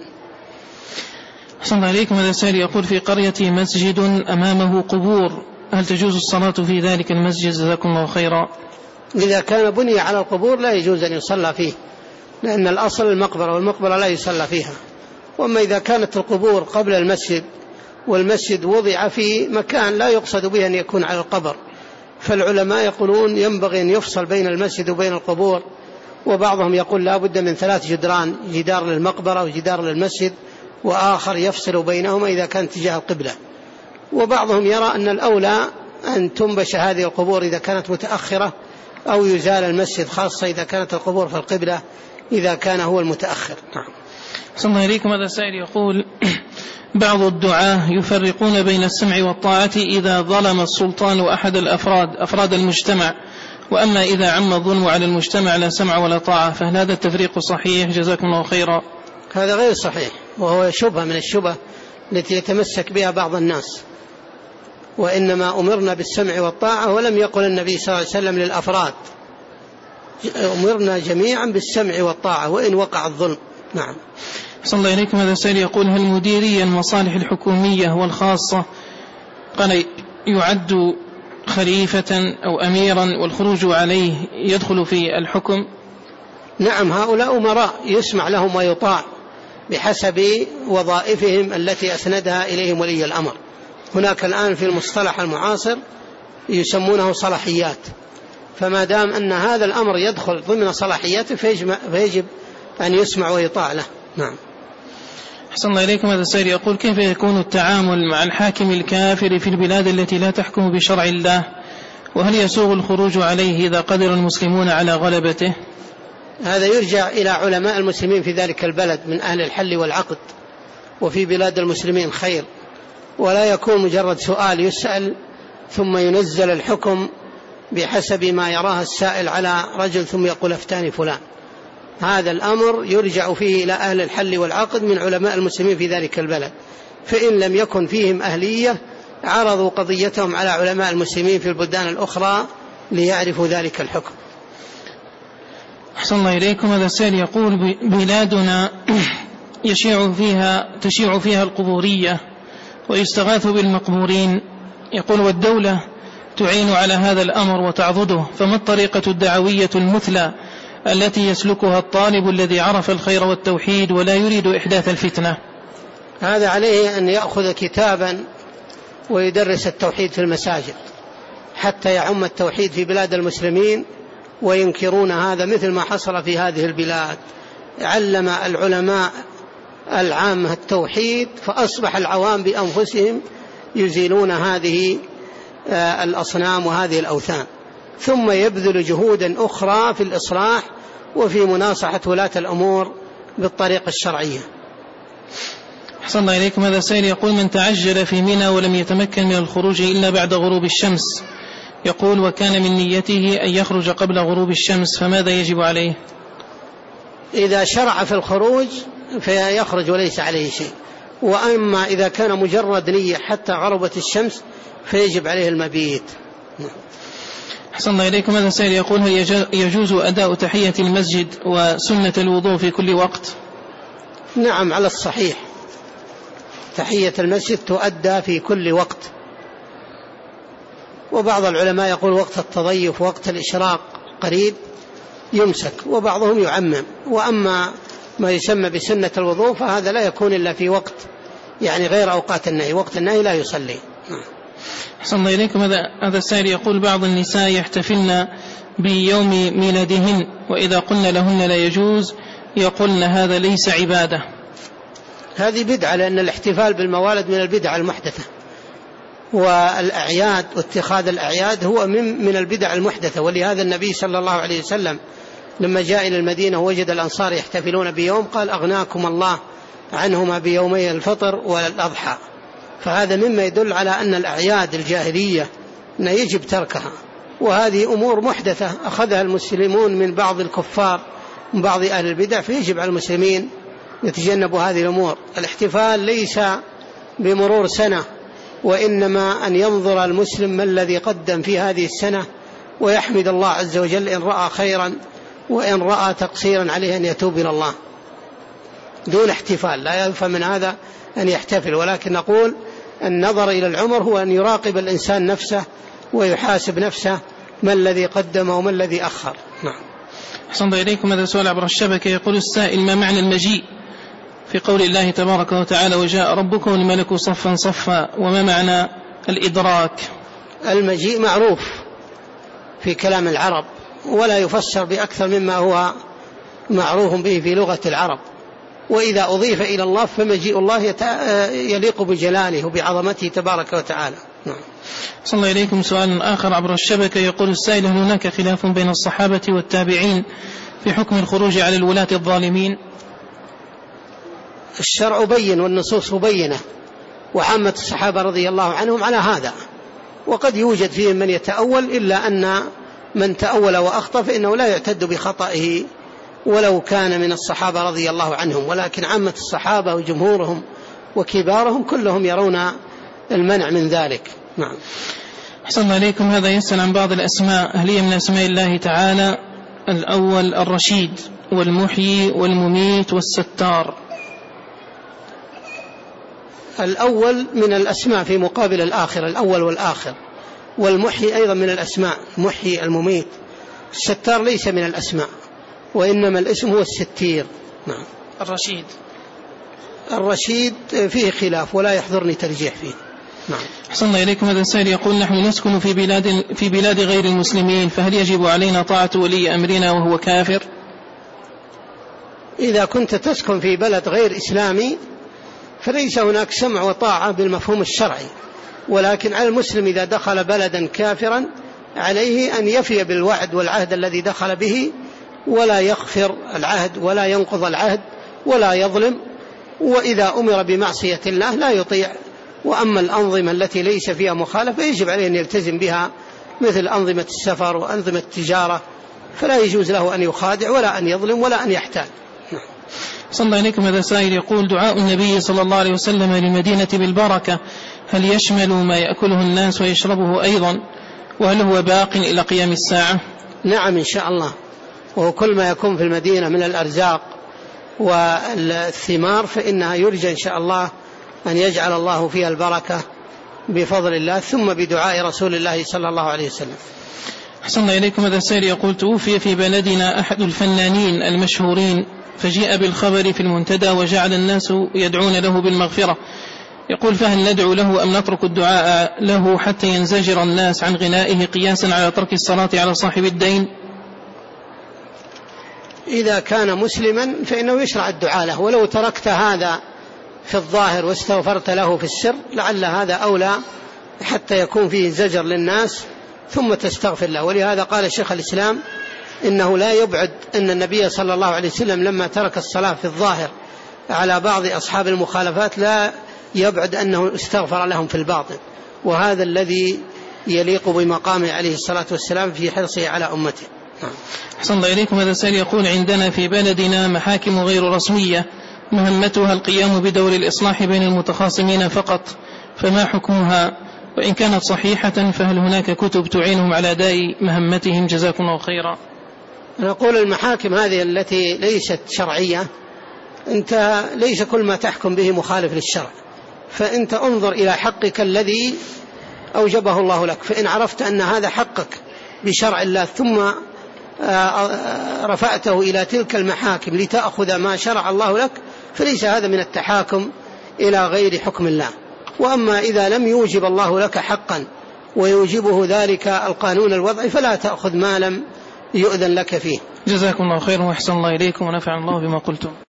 أحسن الله إليكم. هذا السائل يقول: في قريتي مسجد أمامه قبور، هل تجوز الصلاة في ذلك المسجد؟ جزاكم الله خيرا. إذا كان بني على القبور لا يجوز أن يصلى فيه، لأن الأصل المقبرة، والمقبرة لا يصلى فيها. وأما إذا كانت القبور قبل المسجد والمسجد وضع في مكان لا يقصد به أن يكون على القبر، فالعلماء يقولون ينبغي أن يفصل بين المسجد وبين القبور. وبعضهم يقول لا بد من 3 جدران، جدار للمقبرة وجدار للمسجد، وآخر يفصل بينهما إذا كان تجاه القبلة. وبعضهم يرى أن الأولى أن تنبش هذه القبور إذا كانت متأخرة، أو يزال المسجد، خاصة إذا كانت القبور في القبلة إذا كان هو المتأخر. نعم. صلى الله عليكم. هذا السائل يقول: بعض الدعاة يفرقون بين السمع والطاعة إذا ظلم السلطان أحد أفراد المجتمع، وأما إذا عم الظلم على المجتمع لا سمع ولا طاعة، فهل هذا التفريق صحيح؟ جزاكم الله خيرا. هذا غير صحيح، وهو شبهة من الشبه التي يتمسك بها بعض الناس. وإنما أمرنا بالسمع والطاعة، ولم يقل النبي صلى الله عليه وسلم للأفراد، أمرنا جميعا بالسمع والطاعة وإن وقع الظلم. نعم. صلى الله عليكم. هذا السائل يقول: هل مديري المصالح الحكومية والخاصة قال يعد خليفة أو أميرا والخروج عليه يدخل في الحكم؟ نعم، هؤلاء أمراء يسمع لهم ويطاع، بحسب وظائفهم التي أسندها إليهم ولي الأمر. هناك الآن في المصطلح المعاصر يسمونه صلاحيات، فما دام أن هذا الأمر يدخل ضمن صلاحياته فيجب أن يسمع ويطاع له. نعم. أحسن الله إليكم. هذا السائل يقول: كيف يكون التعامل مع الحاكم الكافر في البلاد التي لا تحكم بشرع الله؟ وهل يسوغ الخروج عليه إذا قدر المسلمون على غلبته؟ هذا يرجع إلى علماء المسلمين في ذلك البلد من أهل الحل والعقد، وفي بلاد المسلمين خير، ولا يكون مجرد سؤال يسأل ثم ينزل الحكم بحسب ما يراه السائل على رجل ثم يقول افتاني فلان. هذا الأمر يرجع فيه إلى أهل الحل والعقد من علماء المسلمين في ذلك البلد، فإن لم يكن فيهم أهلية عرضوا قضيتهم على علماء المسلمين في البلدان الأخرى ليعرفوا ذلك الحكم. أحسن الله إليكم. هذا السائل يقول: بلادنا تشيع فيها القبورية ويستغاث بالمقبورين، يقول، والدولة تعين على هذا الأمر وتعضده، فما الطريقة الدعوية المثلى التي يسلكها الطالب الذي عرف الخير والتوحيد ولا يريد إحداث الفتنة؟ هذا عليه أن يأخذ كتابا ويدرس التوحيد في المساجد حتى يعم التوحيد في بلاد المسلمين وينكرون هذا، مثل ما حصل في هذه البلاد. علم العلماء العامة التوحيد فأصبح العوام بأنفسهم يزيلون هذه الأصنام وهذه الأوثان، ثم يبذل جهودا أخرى في الإصلاح وفي مناصحة ولاة الأمور بالطريقة الشرعية. أحسن الله إليكم. هذا السائل يقول: من تعجل في منى ولم يتمكن من الخروج إلا بعد غروب الشمس، يقول، وكان من نيته أن يخرج قبل غروب الشمس، فماذا يجب عليه؟ إذا شرع في الخروج فيخرج وليس عليه شيء، وأما إذا كان مجرد نية حتى غربت الشمس فيجب عليه المبيت. أحسن الله إليكم. هذا السائل يقول: هل يجوز أداء تحية المسجد وسنة الوضوء في كل وقت؟ نعم، على الصحيح تحية المسجد تؤدى في كل وقت، وبعض العلماء يقول وقت التضيف وقت الإشراق قريب يمسك، وبعضهم يعمم. وأما ما يسمى بسنة الوضوء فهذا لا يكون إلا في وقت يعني غير أوقات النهي، وقت النهي لا يصلي. أحسن الله إليكم. هذا السائل يقول: بعض النساء يحتفلن بيوم ميلادهن، وإذا قلنا لهن لا يجوز يقولن هذا ليس عبادة. هذه بدعة، لأن الاحتفال بالموالد من البدع المحدثة، والأعياد واتخاذ الأعياد هو من البدع المحدثة. ولهذا النبي صلى الله عليه وسلم لما جاء إلى المدينة وجد الأنصار يحتفلون بيوم قال: أغناكم الله عنهما بيومي الفطر والأضحى. فهذا مما يدل على أن الأعياد الجاهلية يجب تركها، وهذه أمور محدثة أخذها المسلمون من بعض الكفار من بعض أهل البدع، فيجب على المسلمين يتجنبوا هذه الأمور. الاحتفال ليس بمرور سنة، وإنما أن ينظر المسلم ما الذي قدم في هذه السنة ويحمد الله عز وجل إن رأى خيرا، وإن رأى تقصيرا عليه أن يتوب إلى الله دون احتفال. لا يفهم من هذا أن يحتفل، ولكن نقول النظر إلى العمر هو أن يراقب الإنسان نفسه ويحاسب نفسه ما الذي قدم وما الذي أخر. نعم. أحسن الله إليكم. هذا سؤال عبر الشبكة، يقول السائل: ما معنى المجيء في قول الله تبارك وتعالى وجاء ربك والملك صفا صفا، وما معنى الإدراك؟ المجيء معروف في كلام العرب ولا يفسر بأكثر مما هو معروف به في لغة العرب، وإذا أضيف إلى الله فمجيء الله يليق بجلاله وبعظمته تبارك وتعالى. نعم. صلى الله إليكم. سؤال آخر عبر الشبكة، يقول السائل: هل هناك خلاف بين الصحابة والتابعين في حكم الخروج على الولاة الظالمين؟ الشرع بين والنصوص بينة، وعامة الصحابة رضي الله عنهم على هذا، وقد يوجد فيهم من يتأول، إلا أن من تأول وأخطأ فإنه لا يعتد بخطئه ولو كان من الصحابة رضي الله عنهم، ولكن عامة الصحابة وجمهورهم وكبارهم كلهم يرون المنع من ذلك. نعم. أحسن الله إليكم. هذا يسأل عن بعض الأسماء، هل هي من أسماء الله تعالى؟ الأول الرشيد والمحيي والمميت والستار. الأول من الأسماء في مقابل الآخر، الأول والآخر، والمحيي أيضا من الأسماء، المحيي المميت. الستار ليس من الأسماء، وإنما الاسم هو الستير. نعم. الرشيد الرشيد فيه خلاف ولا يحضرني ترجيح فيه. نعم. أحسن إليكم. هذا السائل يقول: نحن نسكن في بلاد غير المسلمين، فهل يجب علينا طاعة ولي أمرنا وهو كافر؟ إذا كنت تسكن في بلد غير إسلامي فليس هناك سمع وطاعة بالمفهوم الشرعي، ولكن على المسلم إذا دخل بلدا كافرا عليه أن يفي بالوعد والعهد الذي دخل به، ولا يغفر العهد ولا ينقض العهد ولا يظلم، وإذا أمر بمعصية الله لا يطيع. وأما الأنظمة التي ليس فيها مخالفة يجب عليه أن يلتزم بها، مثل أنظمة السفر وأنظمة التجارة، فلا يجوز له أن يخادع ولا أن يظلم ولا أن يحتال. صلى الله عليكم. هذا سائل يقول: دعاء النبي صلى الله عليه وسلم للمدينة بالبركة هل يشمل ما يأكله الناس ويشربه أيضا، وهل هو باق إلى قيام الساعة؟ نعم إن شاء الله، وهو كل ما يكون في المدينة من الأرزاق والثمار فإنها يرجى إن شاء الله أن يجعل الله فيها البركة بفضل الله، ثم بدعاء رسول الله صلى الله عليه وسلم. أحسن إليكم. هذا السائل يقول: توفي في بلدنا أحد الفنانين المشهورين، فجيء بالخبر في المنتدى وجعل الناس يدعون له بالمغفرة. يقول: فهل ندعو له أم نترك الدعاء له حتى ينزجر الناس عن غنائه قياسا على ترك الصلاة على صاحب الدين؟ إذا كان مسلما فإنه يشرع الدعاء له، ولو تركت هذا في الظاهر واستغفرت له في السر لعل هذا أولى حتى يكون فيه زجر للناس ثم تستغفر له. ولهذا قال شيخ الإسلام إنه لا يبعد أن النبي صلى الله عليه وسلم لما ترك الصلاة في الظاهر على بعض أصحاب المخالفات لا يبعد أنه استغفر لهم في الباطن، وهذا الذي يليق بمقامه عليه الصلاة والسلام في حرصه على أمته. أحسن الله إليكم. هذا السائل يقول: عندنا في بلدنا محاكم غير رسمية مهمتها القيام بدور الإصلاح بين المتخاصمين فقط، فما حكمها؟ وإن كانت صحيحة فهل هناك كتب تعينهم على أداء مهمتهم؟ جزاكم الله خيرا. نقول المحاكم هذه التي ليست شرعية، أنت ليس كل ما تحكم به مخالف للشرع، فأنت انظر إلى حقك الذي أوجبه الله لك، فإن عرفت أن هذا حقك بشرع الله ثم رفعته إلى تلك المحاكم لتأخذ ما شرع الله لك فليس هذا من التحاكم إلى غير حكم الله. وأما إذا لم يوجب الله لك حقا ويوجبه ذلك القانون الوضعي فلا تأخذ ما لم يؤذن لك فيه. جزاكم الله خيرا وأحسن الله إليكم ونفع الله بما قلتم.